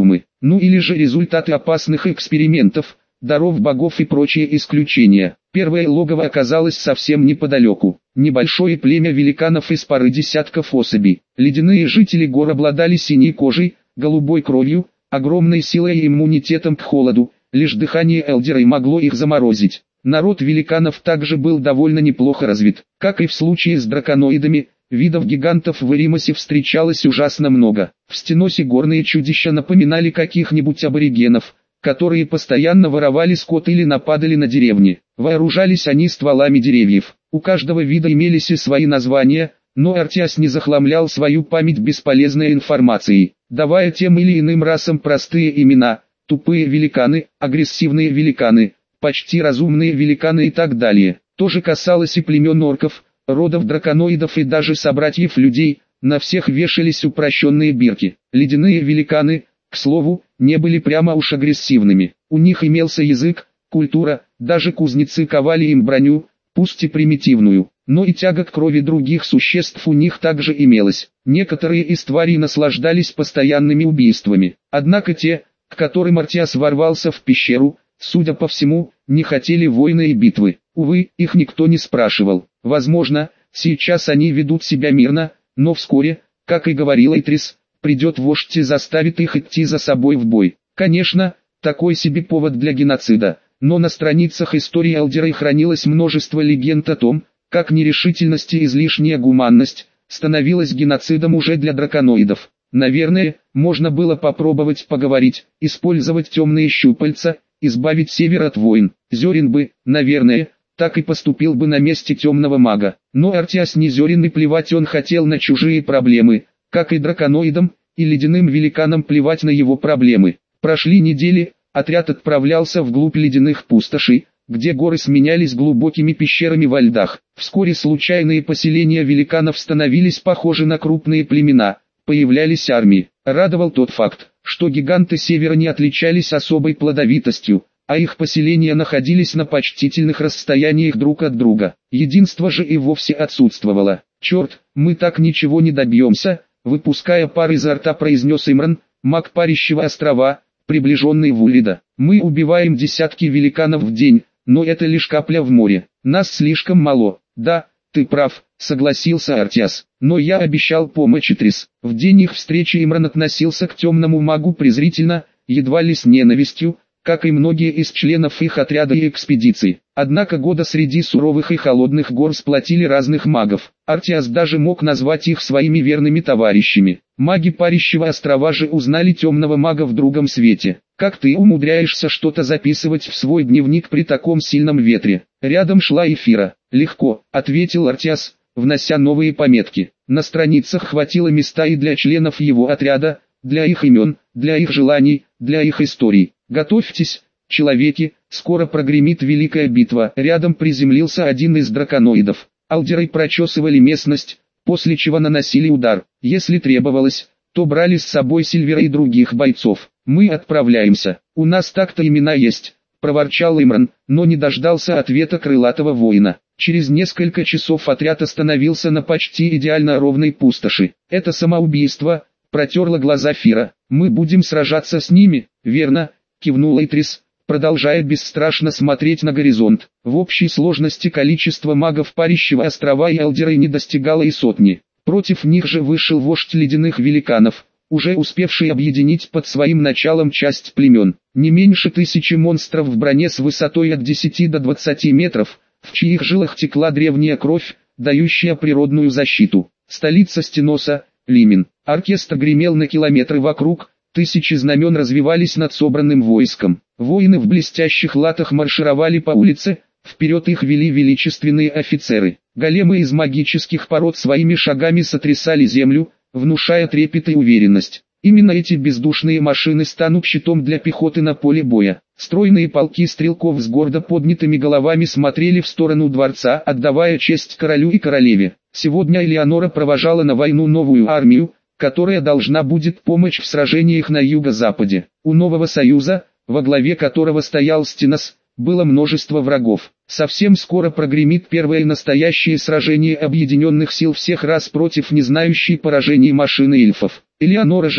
ну или же результаты опасных экспериментов, даров богов и прочие исключения. Первое логово оказалось совсем неподалеку. Небольшое племя великанов из пары десятков особей. Ледяные жители гор обладали синей кожей, голубой кровью, огромной силой и иммунитетом к холоду, лишь дыхание Элдерой могло их заморозить. Народ великанов также был довольно неплохо развит. Как и в случае с драконоидами, видов гигантов в Эримосе встречалось ужасно много. В Стеносе горные чудища напоминали каких-нибудь аборигенов, которые постоянно воровали скот или нападали на деревни. Вооружались они стволами деревьев. У каждого вида имелись и свои названия, но Артиас не захламлял свою память бесполезной информацией, давая тем или иным расам простые имена: тупые великаны, агрессивные великаны, почти разумные великаны и так далее. То же касалось и племен орков, родов драконоидов и даже собратьев людей, на всех вешались упрощенные бирки. Ледяные великаны, к слову, не были прямо уж агрессивными. У них имелся язык, культура, даже кузнецы ковали им броню, пусть и примитивную, но и тяга к крови других существ у них также имелась. Некоторые из тварей наслаждались постоянными убийствами, однако те, к которым Артиас ворвался в пещеру, судя по всему, не хотели войны и битвы. Увы, их никто не спрашивал. Возможно, сейчас они ведут себя мирно, но вскоре, как и говорил Эйтрис, придет вождь и заставит их идти за собой в бой. Конечно, такой себе повод для геноцида, но на страницах истории Элдеры хранилось множество легенд о том, как нерешительность и излишняя гуманность становилась геноцидом уже для драконоидов. Наверное, можно было попробовать поговорить, использовать темные щупальца, избавить север от войн. Зерин бы, наверное, так и поступил бы на месте темного мага. Но Артиас не Зерин, и плевать он хотел на чужие проблемы, как и драконоидам, и ледяным великанам плевать на его проблемы. Прошли недели, отряд отправлялся вглубь ледяных пустошей, где горы сменялись глубокими пещерами во льдах. Вскоре случайные поселения великанов становились похожи на крупные племена, появлялись армии. Радовал тот факт, что гиганты севера не отличались особой плодовитостью, а их поселения находились на почтительных расстояниях друг от друга. Единство же и вовсе отсутствовало. «Черт, мы так ничего не добьемся», — выпуская пар изо рта, произнес Имран, маг Парящего острова, приближенный Вулида. «Мы убиваем десятки великанов в день, но это лишь капля в море. Нас слишком мало». «Да, ты прав», — согласился Артиас. «Но я обещал помочь Эйтрис». В день их встречи Имран относился к темному магу презрительно, едва ли с ненавистью, как и многие из членов их отряда и экспедиции. Однако года среди суровых и холодных гор сплотили разных магов. Артиас даже мог назвать их своими верными товарищами. Маги Парящего острова же узнали темного мага в другом свете. «Как ты умудряешься что-то записывать в свой дневник при таком сильном ветре?» Рядом шла Эфира. «Легко», — ответил Артиас, внося новые пометки. На страницах хватило места и для членов его отряда, для их имен, для их желаний, для их историй. «Готовьтесь, человеки, скоро прогремит великая битва». Рядом приземлился один из драконоидов. Алдеры прочесывали местность, после чего наносили удар. Если требовалось, то брали с собой Сильвера и других бойцов. «Мы отправляемся. У нас так-то имена есть», — проворчал Имран, но не дождался ответа крылатого воина. Через несколько часов отряд остановился на почти идеально ровной пустоши. «Это самоубийство», — протерла глаза Фира. «Мы будем сражаться с ними, верно?» — кивнул Эйтрис, продолжая бесстрашно смотреть на горизонт. В общей сложности количество магов Парящего острова и Элдеры не достигало и сотни. Против них же вышел вождь ледяных великанов, уже успевший объединить под своим началом часть племен. Не меньше тысячи монстров в броне с высотой от десяти до двадцати метров, в чьих жилах текла древняя кровь, дающая природную защиту. Столица Стеноса, Лимин. Оркестр гремел на километры вокруг, тысячи знамен развивались над собранным войском. Воины в блестящих латах маршировали по улице, вперед их вели величественные офицеры. Големы из магических пород своими шагами сотрясали землю, внушая трепет и уверенность. Именно эти бездушные машины станут щитом для пехоты на поле боя. Стройные полки стрелков с гордо поднятыми головами смотрели в сторону дворца, отдавая честь королю и королеве. Сегодня Элеонора провожала на войну новую армию, которая должна будет помочь в сражениях на юго-западе. У нового союза, во главе которого стоял Стенос, было множество врагов. Совсем скоро прогремит первое настоящее сражение объединенных сил всех рас против не знающей поражений машины эльфов. Элеонора же,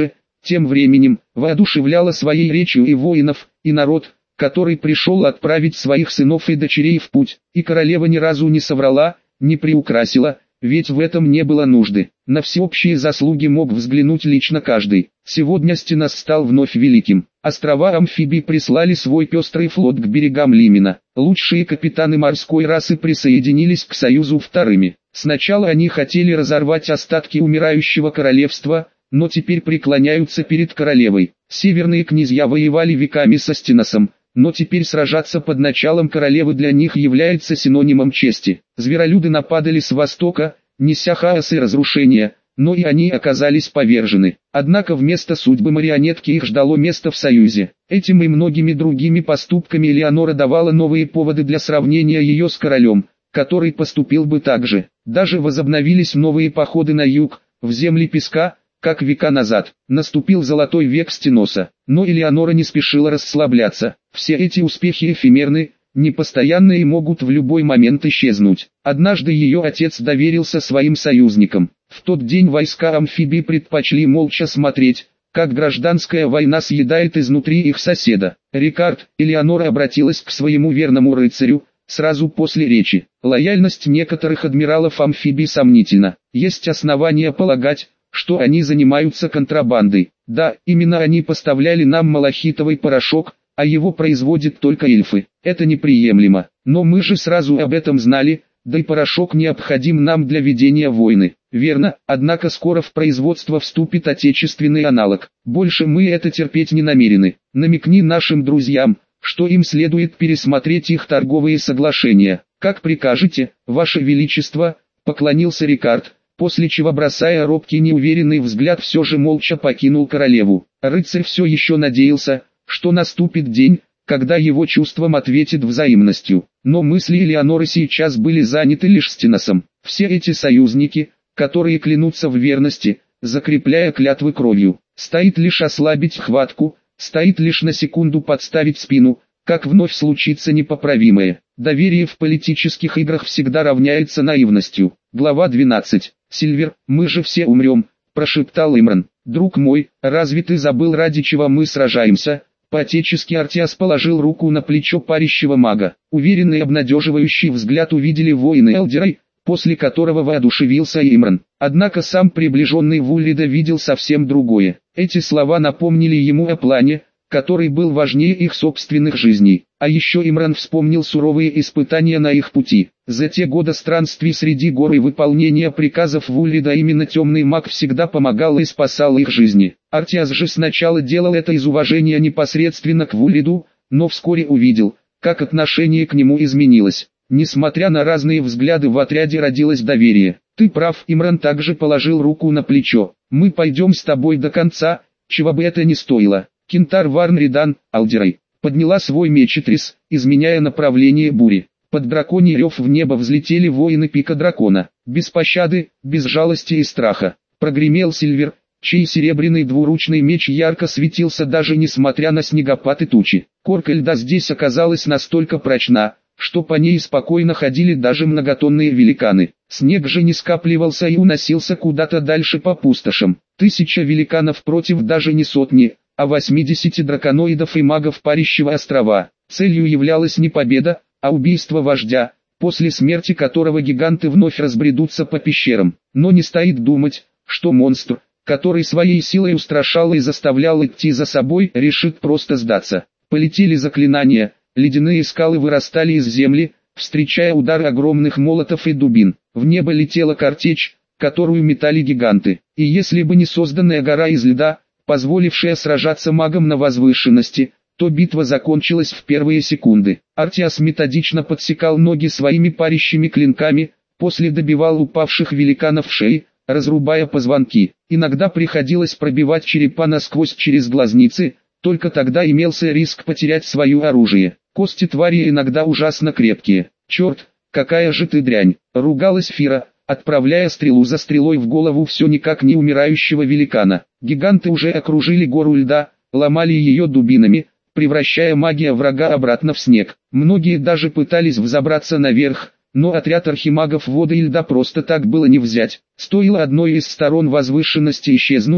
Тем временем, воодушевляла своей речью и воинов, и народ, который пришел отправить своих сынов и дочерей в путь, и королева ни разу не соврала, не приукрасила, ведь в этом не было нужды. На всеобщие заслуги мог взглянуть лично каждый. Сегодня Стенос стал вновь великим. Острова Амфибий прислали свой пестрый флот к берегам Лимена. Лучшие капитаны морской расы присоединились к союзу вторыми. Сначала они хотели разорвать остатки умирающего королевства, но теперь преклоняются перед королевой. Северные князья воевали веками со Стеносом, но теперь сражаться под началом королевы для них является синонимом чести. Зверолюды нападали с востока, неся хаос и разрушение, но и они оказались повержены. Однако вместо судьбы марионетки их ждало место в союзе. Этим и многими другими поступками Элеонора давала новые поводы для сравнения ее с королем, который поступил бы так же. Даже возобновились новые походы на юг, в земли песка, как века назад. Наступил золотой век Стеноса, но Элеонора не спешила расслабляться. Все эти успехи эфемерны, непостоянны и могут в любой момент исчезнуть. Однажды ее отец доверился своим союзникам. В тот день войска Амфибий предпочли молча смотреть, как гражданская война съедает изнутри их соседа. Рикард, Элеонора обратилась к своему верному рыцарю, сразу после речи. Лояльность некоторых адмиралов Амфибий сомнительна. Есть основания полагать, что они занимаются контрабандой. Да, именно они поставляли нам малахитовый порошок, а его производят только эльфы. Это неприемлемо. Но мы же сразу об этом знали, да и порошок необходим нам для ведения войны. Верно, однако скоро в производство вступит отечественный аналог. Больше мы это терпеть не намерены. Намекни нашим друзьям, что им следует пересмотреть их торговые соглашения. Как прикажете, Ваше Величество, поклонился Рикард, после чего, бросая робкий неуверенный взгляд, все же молча покинул королеву. Рыцарь все еще надеялся, что наступит день, когда его чувствам ответит взаимностью. Но мысли Элеоноры сейчас были заняты лишь Стеносом. Все эти союзники, которые клянутся в верности, закрепляя клятвы кровью, стоит лишь ослабить хватку, стоит лишь на секунду подставить спину, как вновь случится непоправимое. Доверие в политических играх всегда равняется наивностью. Глава двенадцать. «Сильвер, мы же все умрем», – прошептал Имран. «Друг мой, разве ты забыл, ради чего мы сражаемся?» По-отечески Артиас положил руку на плечо парящего мага. Уверенный и обнадеживающий взгляд увидели воины Элдерай, после которого воодушевился Имран. Однако сам приближенный Вуллида видел совсем другое. Эти слова напомнили ему о плане, который был важнее их собственных жизней. А еще Имран вспомнил суровые испытания на их пути. За те годы странствий среди гор и выполнения приказов Вуллида именно темный маг всегда помогал и спасал их жизни. Артиас же сначала делал это из уважения непосредственно к Вуллиду, но вскоре увидел, как отношение к нему изменилось. Несмотря на разные взгляды, в отряде родилось доверие. «Ты прав», Имран также положил руку на плечо. «Мы пойдем с тобой до конца, чего бы это ни стоило». Кентар Варн Ридан, Алдерай, подняла свой меч и трис, изменяя направление бури. Под драконий рев в небо взлетели воины пика дракона. Без пощады, без жалости и страха. Прогремел Сильвер, чей серебряный двуручный меч ярко светился даже несмотря на снегопад и тучи. Корка льда здесь оказалась настолько прочна, что по ней спокойно ходили даже многотонные великаны. Снег же не скапливался и уносился куда-то дальше по пустошам. Тысяча великанов против даже не сотни, а восьмидесяти драконоидов и магов парящего острова. Целью являлась не победа, а убийство вождя, после смерти которого гиганты вновь разбредутся по пещерам. Но не стоит думать, что монстр, который своей силой устрашал и заставлял идти за собой, решит просто сдаться. Полетели заклинания, ледяные скалы вырастали из земли, встречая удары огромных молотов и дубин. В небо летела картечь, которую метали гиганты. И если бы не созданная гора из льда, позволившая сражаться магам на возвышенности, то битва закончилась в первые секунды. Артиас методично подсекал ноги своими парящими клинками, после добивал упавших великанов шеи, разрубая позвонки. Иногда приходилось пробивать черепа насквозь через глазницы, только тогда имелся риск потерять свое оружие. Кости твари иногда ужасно крепкие. «Черт, какая же ты дрянь!» — ругалась Фира, отправляя стрелу за стрелой в голову все никак не умирающего великана. Гиганты уже окружили гору льда, ломали ее дубинами, превращая магия врага обратно в снег. Многие даже пытались взобраться наверх, но отряд архимагов воды и льда просто так было не взять. Стоило одной из сторон возвышенности исчезнуть,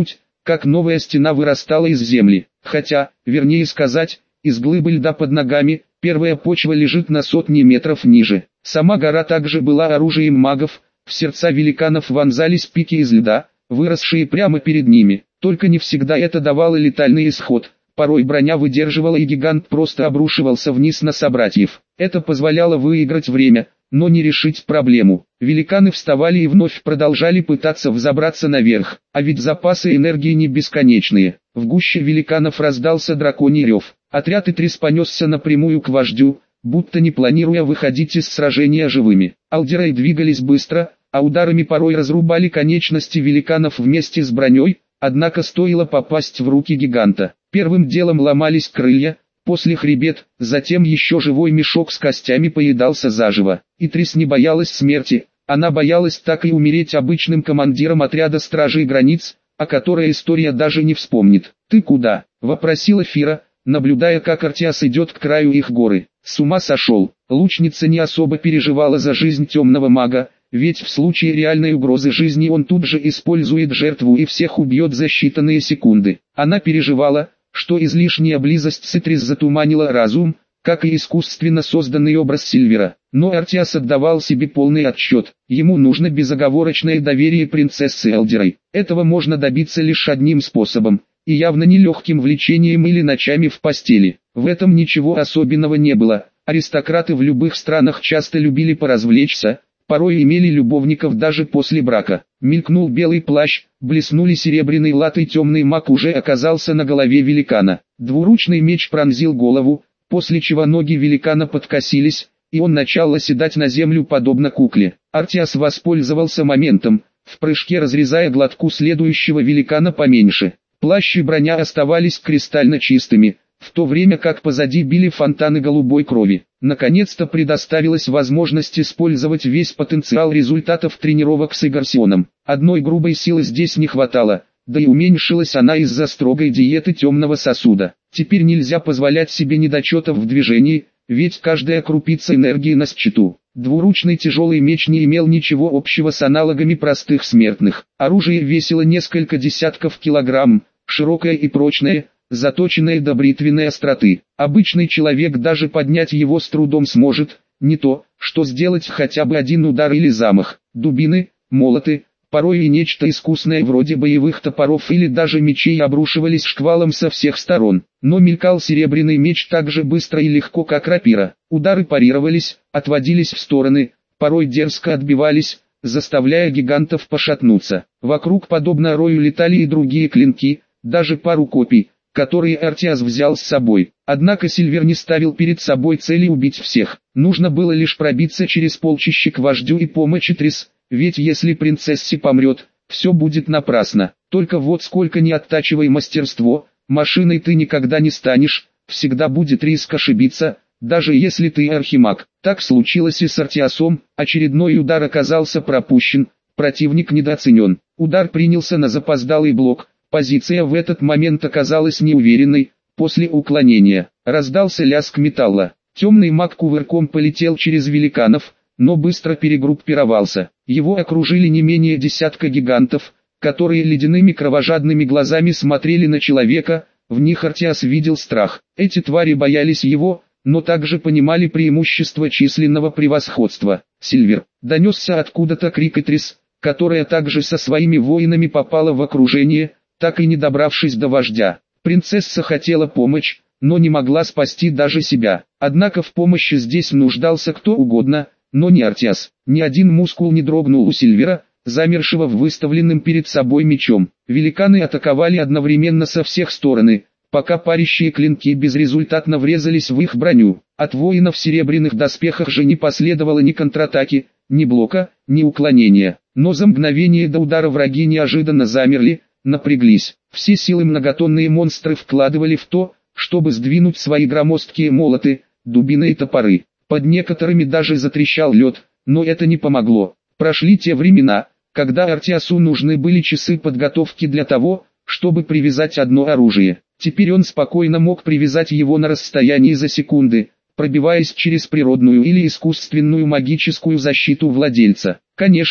как новая стена вырастала из земли. Хотя, вернее сказать, из глыбы льда под ногами, первая почва лежит на сотни метров ниже. Сама гора также была оружием магов, в сердца великанов вонзались пики из льда, выросшие прямо перед ними. Только не всегда это давало летальный исход. Порой броня выдерживала и гигант просто обрушивался вниз на собратьев. Это позволяло выиграть время, но не решить проблему. Великаны вставали и вновь продолжали пытаться взобраться наверх, а ведь запасы энергии не бесконечные. В гуще великанов раздался драконий рев. Отряд Итрис понесся напрямую к вождю, будто не планируя выходить из сражения живыми. Алдеры двигались быстро, а ударами порой разрубали конечности великанов вместе с броней, однако стоило попасть в руки гиганта. Первым делом ломались крылья, после хребет, затем еще живой мешок с костями поедался заживо. Итрис не боялась смерти, она боялась так и умереть обычным командиром отряда стражей границ, о которой история даже не вспомнит. «Ты куда?» – вопросила Фира, наблюдая, как Артиас идет к краю их горы. С ума сошел. Лучница не особо переживала за жизнь темного мага, ведь в случае реальной угрозы жизни он тут же использует жертву и всех убьет за считанные секунды. Она переживала, что излишняя близость с Итрис затуманила разум, как и искусственно созданный образ Сильвера. Но Артиас отдавал себе полный отчет. Ему нужно безоговорочное доверие принцессы Элдерой. Этого можно добиться лишь одним способом, и явно не легким влечением или ночами в постели. В этом ничего особенного не было. Аристократы в любых странах часто любили поразвлечься, порой имели любовников даже после брака. Мелькнул белый плащ, блеснули серебряные латы, темный маг уже оказался на голове великана. Двуручный меч пронзил голову, после чего ноги великана подкосились, и он начал оседать на землю подобно кукле. Артиас воспользовался моментом, в прыжке разрезая глотку следующего великана поменьше. Плащ и броня оставались кристально чистыми, в то время как позади били фонтаны голубой крови. Наконец-то предоставилась возможность использовать весь потенциал результатов тренировок с Игарсионом. Одной грубой силы здесь не хватало, да и уменьшилась она из-за строгой диеты темного сосуда. Теперь нельзя позволять себе недочетов в движении, ведь каждая крупица энергии на счету. Двуручный тяжелый меч не имел ничего общего с аналогами простых смертных. Оружие весило несколько десятков килограмм, широкое и прочное, заточенное до бритвенной остроты. Обычный человек даже поднять его с трудом сможет, не то, что сделать хотя бы один удар или замах. Дубины, молоты, порой и нечто искусное вроде боевых топоров или даже мечей обрушивались шквалом со всех сторон. Но мелькал серебряный меч так же быстро и легко, как рапира. Удары парировались, отводились в стороны, порой дерзко отбивались, заставляя гигантов пошатнуться. Вокруг подобно рою летали и другие клинки, даже пару копий, которые Артиас взял с собой. Однако Сильвер не ставил перед собой цели убить всех. Нужно было лишь пробиться через полчище к вождю и помочь Итрис, ведь если принцессе помрет, все будет напрасно. Только вот сколько ни оттачивай мастерство, машиной ты никогда не станешь, всегда будет риск ошибиться, даже если ты архимаг. Так случилось и с Артиасом, очередной удар оказался пропущен, противник недооценен. Удар принялся на запоздалый блок. Позиция в этот момент оказалась неуверенной, после уклонения раздался лязг металла. Темный маг кувырком полетел через великанов, но быстро перегруппировался. Его окружили не менее десятка гигантов, которые ледяными кровожадными глазами смотрели на человека, в них Артиас видел страх. Эти твари боялись его, но также понимали преимущество численного превосходства. «Сильвер!» — донесся откуда-то крик Итрис, которая также со своими воинами попала в окружение, так и не добравшись до вождя. Принцесса хотела помочь, но не могла спасти даже себя. Однако в помощи здесь нуждался кто угодно, но не Артиас. Ни один мускул не дрогнул у Сильвера, замершего в выставленном перед собой мечом. Великаны атаковали одновременно со всех сторон, пока парящие клинки безрезультатно врезались в их броню. От воинов в серебряных доспехах же не последовало ни контратаки, ни блока, ни уклонения. Но за мгновение до удара враги неожиданно замерли, напряглись. Все силы многотонные монстры вкладывали в то, чтобы сдвинуть свои громоздкие молоты, дубины и топоры. Под некоторыми даже затрещал лед, но это не помогло. Прошли те времена, когда Артиасу нужны были часы подготовки для того, чтобы привязать одно оружие. Теперь он спокойно мог привязать его на расстоянии за секунды, пробиваясь через природную или искусственную магическую защиту владельца. Конечно,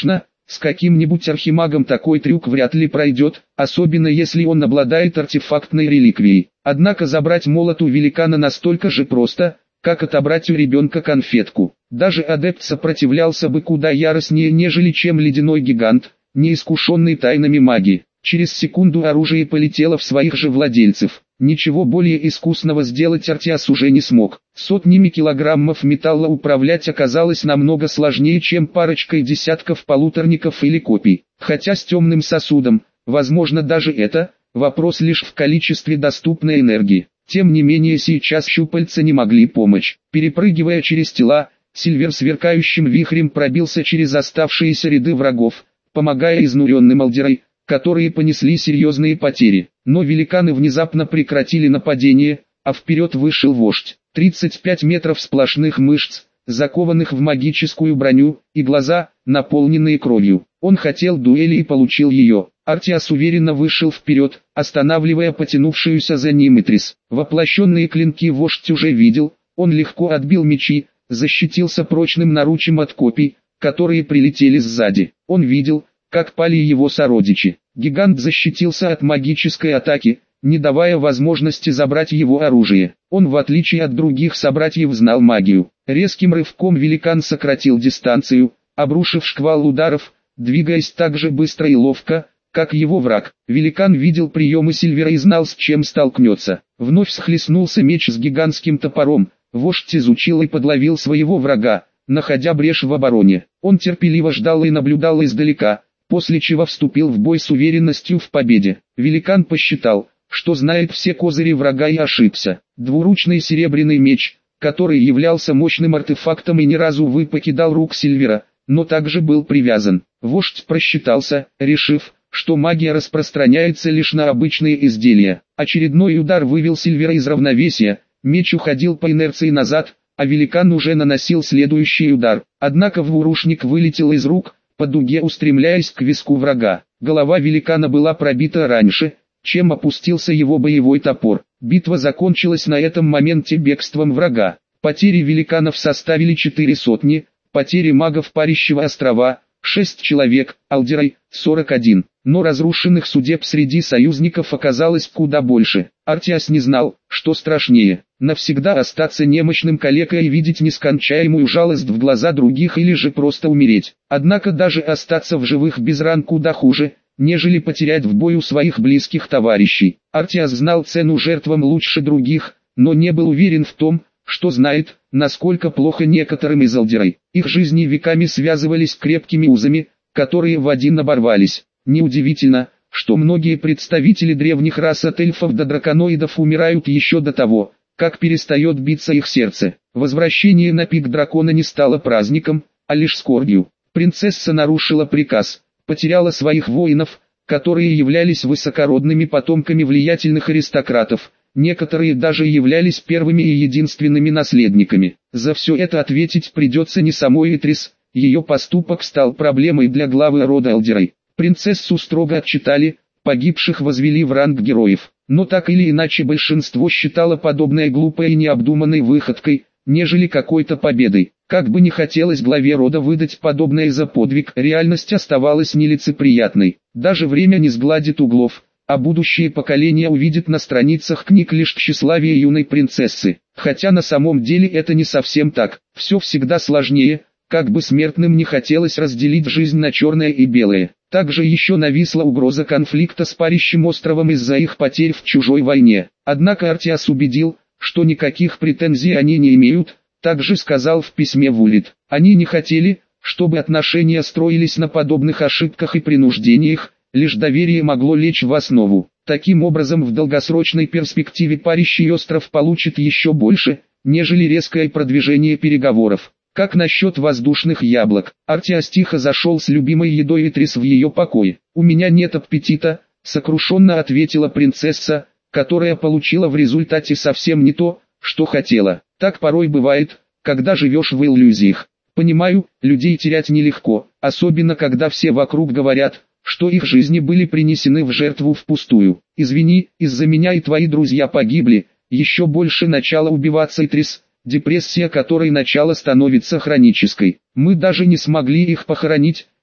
С каким-нибудь архимагом такой трюк вряд ли пройдет, особенно если он обладает артефактной реликвией. Однако забрать молот у великана настолько же просто, как отобрать у ребенка конфетку. Даже адепт сопротивлялся бы куда яростнее, нежели чем ледяной гигант, неискушенный тайнами магии. Через секунду оружие полетело в своих же владельцев. Ничего более искусного сделать Артиас уже не смог. Сотнями килограммов металла управлять оказалось намного сложнее, чем парочкой десятков полуторников или копий. Хотя с темным сосудом, возможно даже это, вопрос лишь в количестве доступной энергии. Тем не менее сейчас щупальца не могли помочь. Перепрыгивая через тела, Сильвер сверкающим вихрем пробился через оставшиеся ряды врагов, помогая изнуренным Алдерой, которые понесли серьезные потери. Но великаны внезапно прекратили нападение, а вперед вышел вождь. тридцать пять метров сплошных мышц, закованных в магическую броню, и глаза, наполненные кровью. Он хотел дуэли и получил ее. Артиас уверенно вышел вперед, останавливая потянувшуюся за ним Итрис. Воплощенные клинки вождь уже видел, он легко отбил мечи, защитился прочным наручем от копий, которые прилетели сзади. Он видел, как пали его сородичи. Гигант защитился от магической атаки, не давая возможности забрать его оружие. Он, в отличие от других собратьев, знал магию. Резким рывком великан сократил дистанцию, обрушив шквал ударов, двигаясь так же быстро и ловко, как его враг. Великан видел приемы Сильвера и знал, с чем столкнется. Вновь схлестнулся меч с гигантским топором. Вождь изучил и подловил своего врага, находя брешь в обороне. Он терпеливо ждал и наблюдал издалека, после чего вступил в бой с уверенностью в победе. Великан посчитал, что знает все козыри врага, и ошибся. Двуручный серебряный меч, который являлся мощным артефактом и ни разу не покидал рук Сильвера, но также был привязан. Вождь просчитался, решив, что магия распространяется лишь на обычные изделия. Очередной удар вывел Сильвера из равновесия, меч уходил по инерции назад, а великан уже наносил следующий удар. Однако двуручник вылетел из рук, по дуге устремляясь к виску врага. Голова великана была пробита раньше, чем опустился его боевой топор. Битва закончилась на этом моменте бегством врага. Потери великанов составили четыре сотни, потери магов Парящего острова – шесть человек, Алдерой – сорок один. Но разрушенных судеб среди союзников оказалось куда больше. Артиас не знал, что страшнее – навсегда остаться немощным калекой и видеть нескончаемую жалость в глаза других, или же просто умереть. Однако даже остаться в живых без ран куда хуже, нежели потерять в бою своих близких товарищей. Артиас знал цену жертвам лучше других, но не был уверен в том, что знает, насколько плохо некоторым из Алдерой. Их жизни веками связывались крепкими узами, которые в один оборвались. Неудивительно, что многие представители древних рас от эльфов до драконоидов умирают еще до того, как перестает биться их сердце. Возвращение на пик дракона не стало праздником, а лишь скорбью. Принцесса нарушила приказ, потеряла своих воинов, которые являлись высокородными потомками влиятельных аристократов. Некоторые даже являлись первыми и единственными наследниками. За все это ответить придется не самой Итрис, ее поступок стал проблемой для главы рода Алдерой. Принцессу строго отчитали, погибших возвели в ранг героев. Но так или иначе большинство считало подобное глупой и необдуманной выходкой, нежели какой-то победой. Как бы ни хотелось главе рода выдать подобное за подвиг, реальность оставалась нелицеприятной. Даже время не сгладит углов, а будущее поколение увидит на страницах книг лишь тщеславие юной принцессы. Хотя на самом деле это не совсем так. Все всегда сложнее, как бы смертным не хотелось разделить жизнь на черное и белое. Также еще нависла угроза конфликта с Парящим островом из-за их потерь в чужой войне. Однако Артиас убедил, что никаких претензий они не имеют, также сказал в письме Вулит. Они не хотели, чтобы отношения строились на подобных ошибках и принуждениях, лишь доверие могло лечь в основу. Таким образом, в долгосрочной перспективе Парящий остров получит еще больше, нежели резкое продвижение переговоров. Как насчет воздушных яблок? Артиас тихо зашел с любимой едой Итрис в ее покое. «У меня нет аппетита», — сокрушенно ответила принцесса, которая получила в результате совсем не то, что хотела. Так порой бывает, когда живешь в иллюзиях. Понимаю, людей терять нелегко, особенно когда все вокруг говорят, что их жизни были принесены в жертву впустую. Извини, из-за меня и твои друзья погибли, еще больше начала убиваться Итрис, депрессия которой начало становится хронической. Мы даже не смогли их похоронить,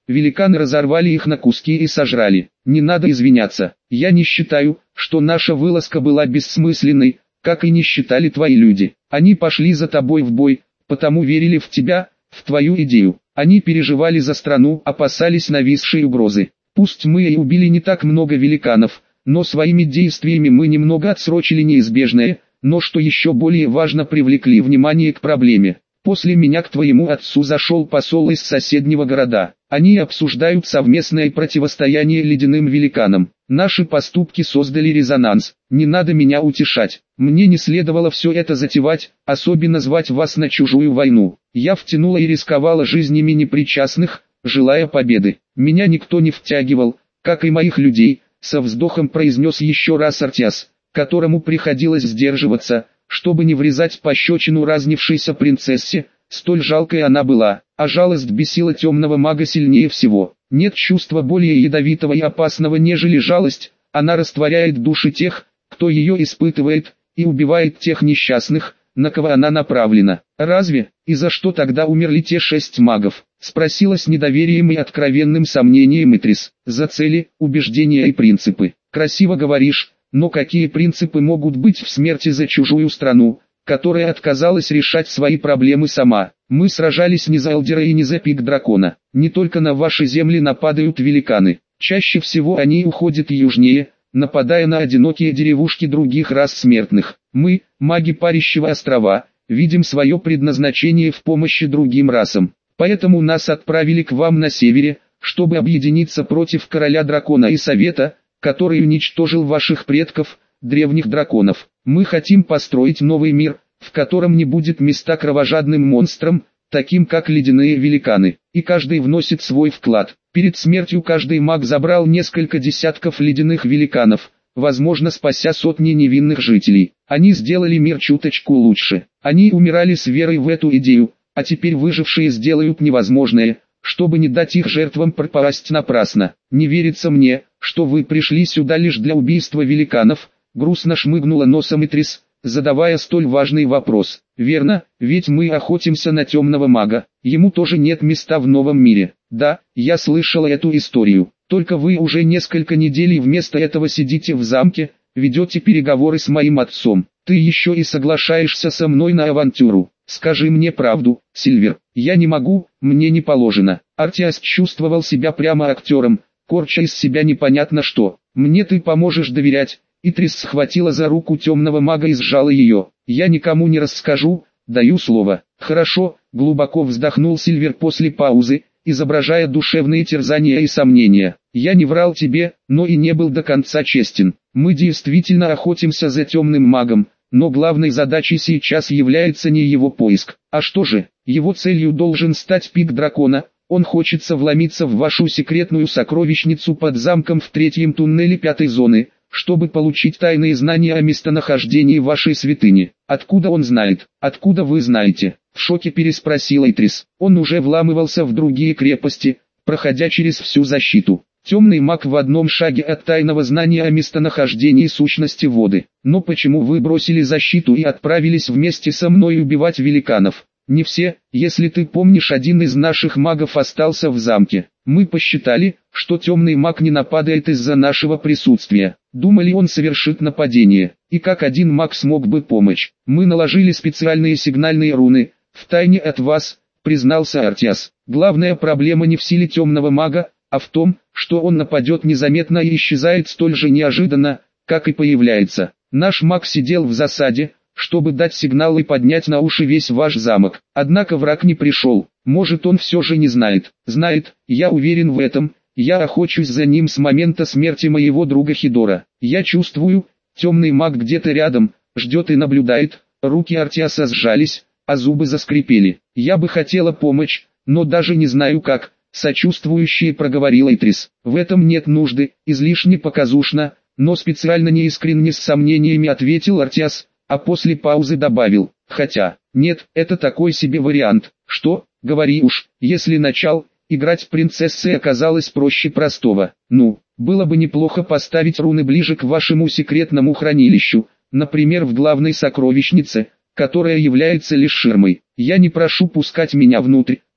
великаны разорвали их на куски и сожрали. Не надо извиняться, я не считаю, что наша вылазка была бессмысленной, как и не считали твои люди. Они пошли за тобой в бой, потому верили в тебя, в твою идею. Они переживали за страну, опасались нависшей угрозы. Пусть мы и убили не так много великанов, но своими действиями мы немного отсрочили неизбежное, но что еще более важно, привлекли внимание к проблеме. После меня к твоему отцу зашел посол из соседнего города. Они обсуждают совместное противостояние ледяным великанам. Наши поступки создали резонанс. Не надо меня утешать. Мне не следовало все это затевать, особенно звать вас на чужую войну. Я втянула и рисковала жизнями непричастных, желая победы. Меня никто не втягивал, как и моих людей, со вздохом произнес еще раз Артиас, которому приходилось сдерживаться, чтобы не врезать пощечину разнившейся принцессе, столь жалкой она была, а жалость бесила темного мага сильнее всего. Нет чувства более ядовитого и опасного, нежели жалость, она растворяет души тех, кто ее испытывает, и убивает тех несчастных, на кого она направлена. Разве, и за что тогда умерли те шесть магов? Спросила с недоверием и откровенным сомнением Итрис. За цели, убеждения и принципы. Красиво говоришь, но какие принципы могут быть в смерти за чужую страну, которая отказалась решать свои проблемы сама? Мы сражались не за Элдера и не за пик дракона. Не только на ваши земли нападают великаны. Чаще всего они уходят южнее, нападая на одинокие деревушки других рас смертных. Мы, маги Парящего острова, видим свое предназначение в помощи другим расам. Поэтому нас отправили к вам на севере, чтобы объединиться против короля дракона и совета, который уничтожил ваших предков, древних драконов. Мы хотим построить новый мир, в котором не будет места кровожадным монстрам, таким как ледяные великаны, и каждый вносит свой вклад. Перед смертью каждый маг забрал несколько десятков ледяных великанов, возможно, спася сотни невинных жителей. Они сделали мир чуточку лучше. Они умирали с верой в эту идею, а теперь выжившие сделают невозможное, чтобы не дать их жертвам пропасть напрасно. Не верится мне, что вы пришли сюда лишь для убийства великанов, грустно шмыгнула носом Итрис, задавая столь важный вопрос. Верно, ведь мы охотимся на темного мага, ему тоже нет места в новом мире. Да, я слышала эту историю, только вы уже несколько недель вместо этого сидите в замке, ведете переговоры с моим отцом. Ты еще и соглашаешься со мной на авантюру. Скажи мне правду, Сильвер. Я не могу, мне не положено. Артиас чувствовал себя прямо актером, корча из себя непонятно что. Мне ты поможешь доверять. Итрис схватила за руку темного мага и сжала ее. Я никому не расскажу, даю слово. Хорошо, глубоко вздохнул Сильвер после паузы, изображая душевные терзания и сомнения. Я не врал тебе, но и не был до конца честен. Мы действительно охотимся за темным магом, но главной задачей сейчас является не его поиск. А что же, его целью должен стать пик дракона. Он хочет вломиться в вашу секретную сокровищницу под замком в третьем туннеле пятой зоны, чтобы получить тайные знания о местонахождении вашей святыни. Откуда он знает? Откуда вы знаете? В шоке переспросила Итрис. Он уже вламывался в другие крепости, проходя через всю защиту. Темный маг в одном шаге от тайного знания о местонахождении сущности воды. Но почему вы бросили защиту и отправились вместе со мной убивать великанов? Не все, если ты помнишь, один из наших магов остался в замке. Мы посчитали, что темный маг не нападает из-за нашего присутствия. Думали, он совершит нападение. И как один маг смог бы помочь? Мы наложили специальные сигнальные руны, втайне от вас, признался Артиас. Главная проблема не в силе темного мага, а в том, что он нападет незаметно и исчезает столь же неожиданно, как и появляется. Наш маг сидел в засаде, чтобы дать сигнал и поднять на уши весь ваш замок. Однако враг не пришел. Может, он все же не знает. Знает, я уверен в этом. Я охочусь за ним с момента смерти моего друга Хидора. Я чувствую, темный маг где-то рядом, ждет и наблюдает. Руки Артиаса сжались, а зубы заскрипели. Я бы хотела помочь, но даже не знаю как. Сочувствующие проговорила Итрис. В этом нет нужды, излишне показушно, но специально неискренне с сомнениями ответил Артиас, а после паузы добавил, хотя, нет, это такой себе вариант. Что, говори уж, если начал, играть принцессой оказалось проще простого. Ну, было бы неплохо поставить руны ближе к вашему секретному хранилищу, например в главной сокровищнице, которая является лишь ширмой. Я не прошу пускать меня внутрь,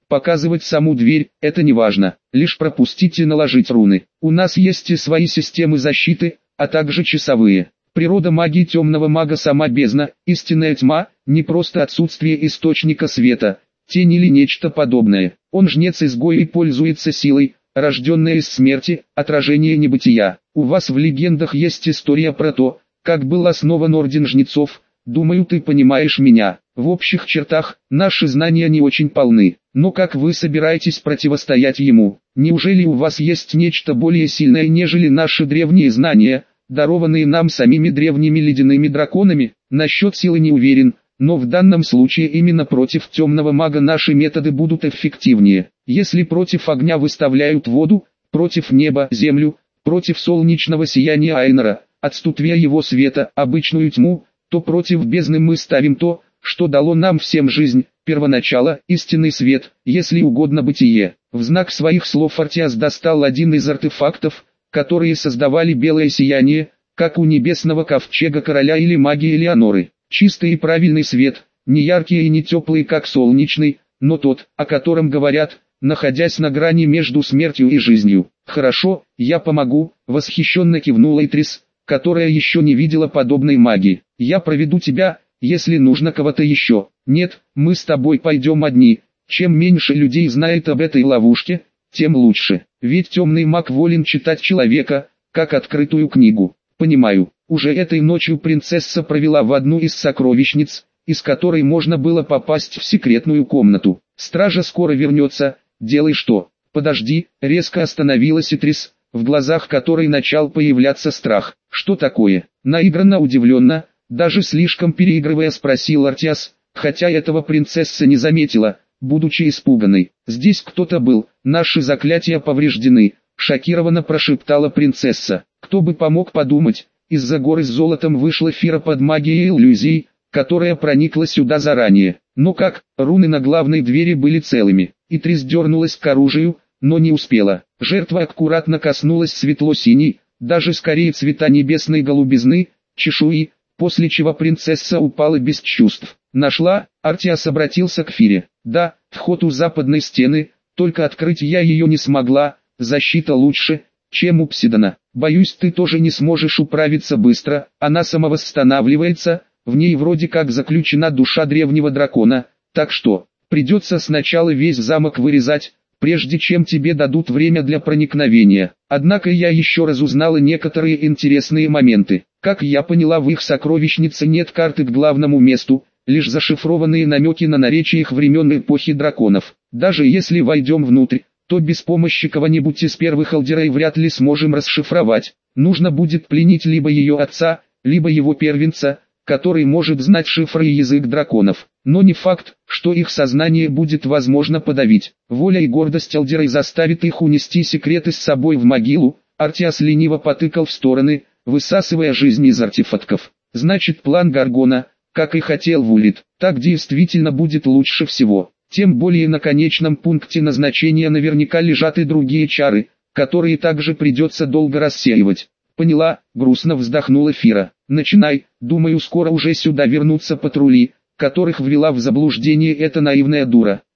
Показывать саму дверь – это не важно, лишь пропустите наложить руны. У нас есть и свои системы защиты, а также часовые. Природа магии темного мага сама бездна, истинная тьма, не просто отсутствие источника света, тень или нечто подобное. Он жнец-изгой и пользуется силой, рожденная из смерти, отражение небытия. У вас в легендах есть история про то, как был основан орден жнецов. Думаю, ты понимаешь меня. В общих чертах, наши знания не очень полны, но как вы собираетесь противостоять ему? Неужели у вас есть нечто более сильное, нежели наши древние знания, дарованные нам самими древними ледяными драконами? Насчет силы не уверен, но в данном случае именно против темного мага наши методы будут эффективнее. Если против огня выставляют воду, против неба – землю, против солнечного сияния Айнора, отсутствия его света, обычную тьму, то против бездны мы ставим то, что дало нам всем жизнь, первоначало, истинный свет, если угодно бытие. В знак своих слов Артиас достал один из артефактов, которые создавали белое сияние, как у небесного ковчега короля или магии Элеоноры. Чистый и правильный свет, не яркий и не теплый, как солнечный, но тот, о котором говорят, находясь на грани между смертью и жизнью. «Хорошо, я помогу», — восхищенно кивнула Итрис, которая еще не видела подобной магии. «Я проведу тебя, если нужно кого-то еще». «Нет, мы с тобой пойдем одни. Чем меньше людей знает об этой ловушке, тем лучше. Ведь темный маг волен читать человека, как открытую книгу». «Понимаю». Уже этой ночью принцесса провела в одну из сокровищниц, из которой можно было попасть в секретную комнату. «Стража скоро вернется, делай что». «Подожди», — резко остановилась Итрис, в глазах которой начал появляться страх. «Что такое?» Наигранно удивленно, даже слишком переигрывая, спросил Артиас, хотя этого принцесса не заметила, будучи испуганной. «Здесь кто-то был, наши заклятия повреждены», — шокированно прошептала принцесса. «Кто бы помог подумать, из-за горы с золотом вышла Фира под магией иллюзий, которая проникла сюда заранее. Но как, руны на главной двери были целыми». Итрис дернулась к оружию, но не успела. Жертва аккуратно коснулась светло-синей, даже скорее цвета небесной голубизны, чешуи, после чего принцесса упала без чувств. «Нашла?» — Артиас обратился к Фире. «Да, вход у западной стены, только открыть я ее не смогла, защита лучше, чем у Псидона. Боюсь, ты тоже не сможешь управиться быстро, она самовосстанавливается, в ней вроде как заключена душа древнего дракона, так что, придется сначала весь замок вырезать, прежде чем тебе дадут время для проникновения». Однако я еще разузнала некоторые интересные моменты. Как я поняла, в их сокровищнице нет карты к главному месту, лишь зашифрованные намеки на наречия их времен эпохи драконов. Даже если войдем внутрь, то без помощи кого-нибудь из первых Алдерей вряд ли сможем расшифровать. Нужно будет пленить либо ее отца, либо его первенца, который может знать шифры и язык драконов. Но не факт, что их сознание будет возможно подавить. Воля и гордость Алдерей заставит их унести секреты с собой в могилу. Артиас лениво потыкал в стороны, высасывая жизнь из артефактов. Значит, план Гаргона, как и хотел Вулит, так действительно будет лучше всего. Тем более на конечном пункте назначения наверняка лежат и другие чары, которые также придется долго рассеивать. «Поняла», — грустно вздохнула Фира. «Начинай, думаю, скоро уже сюда вернутся патрули, которых ввела в заблуждение эта наивная дура».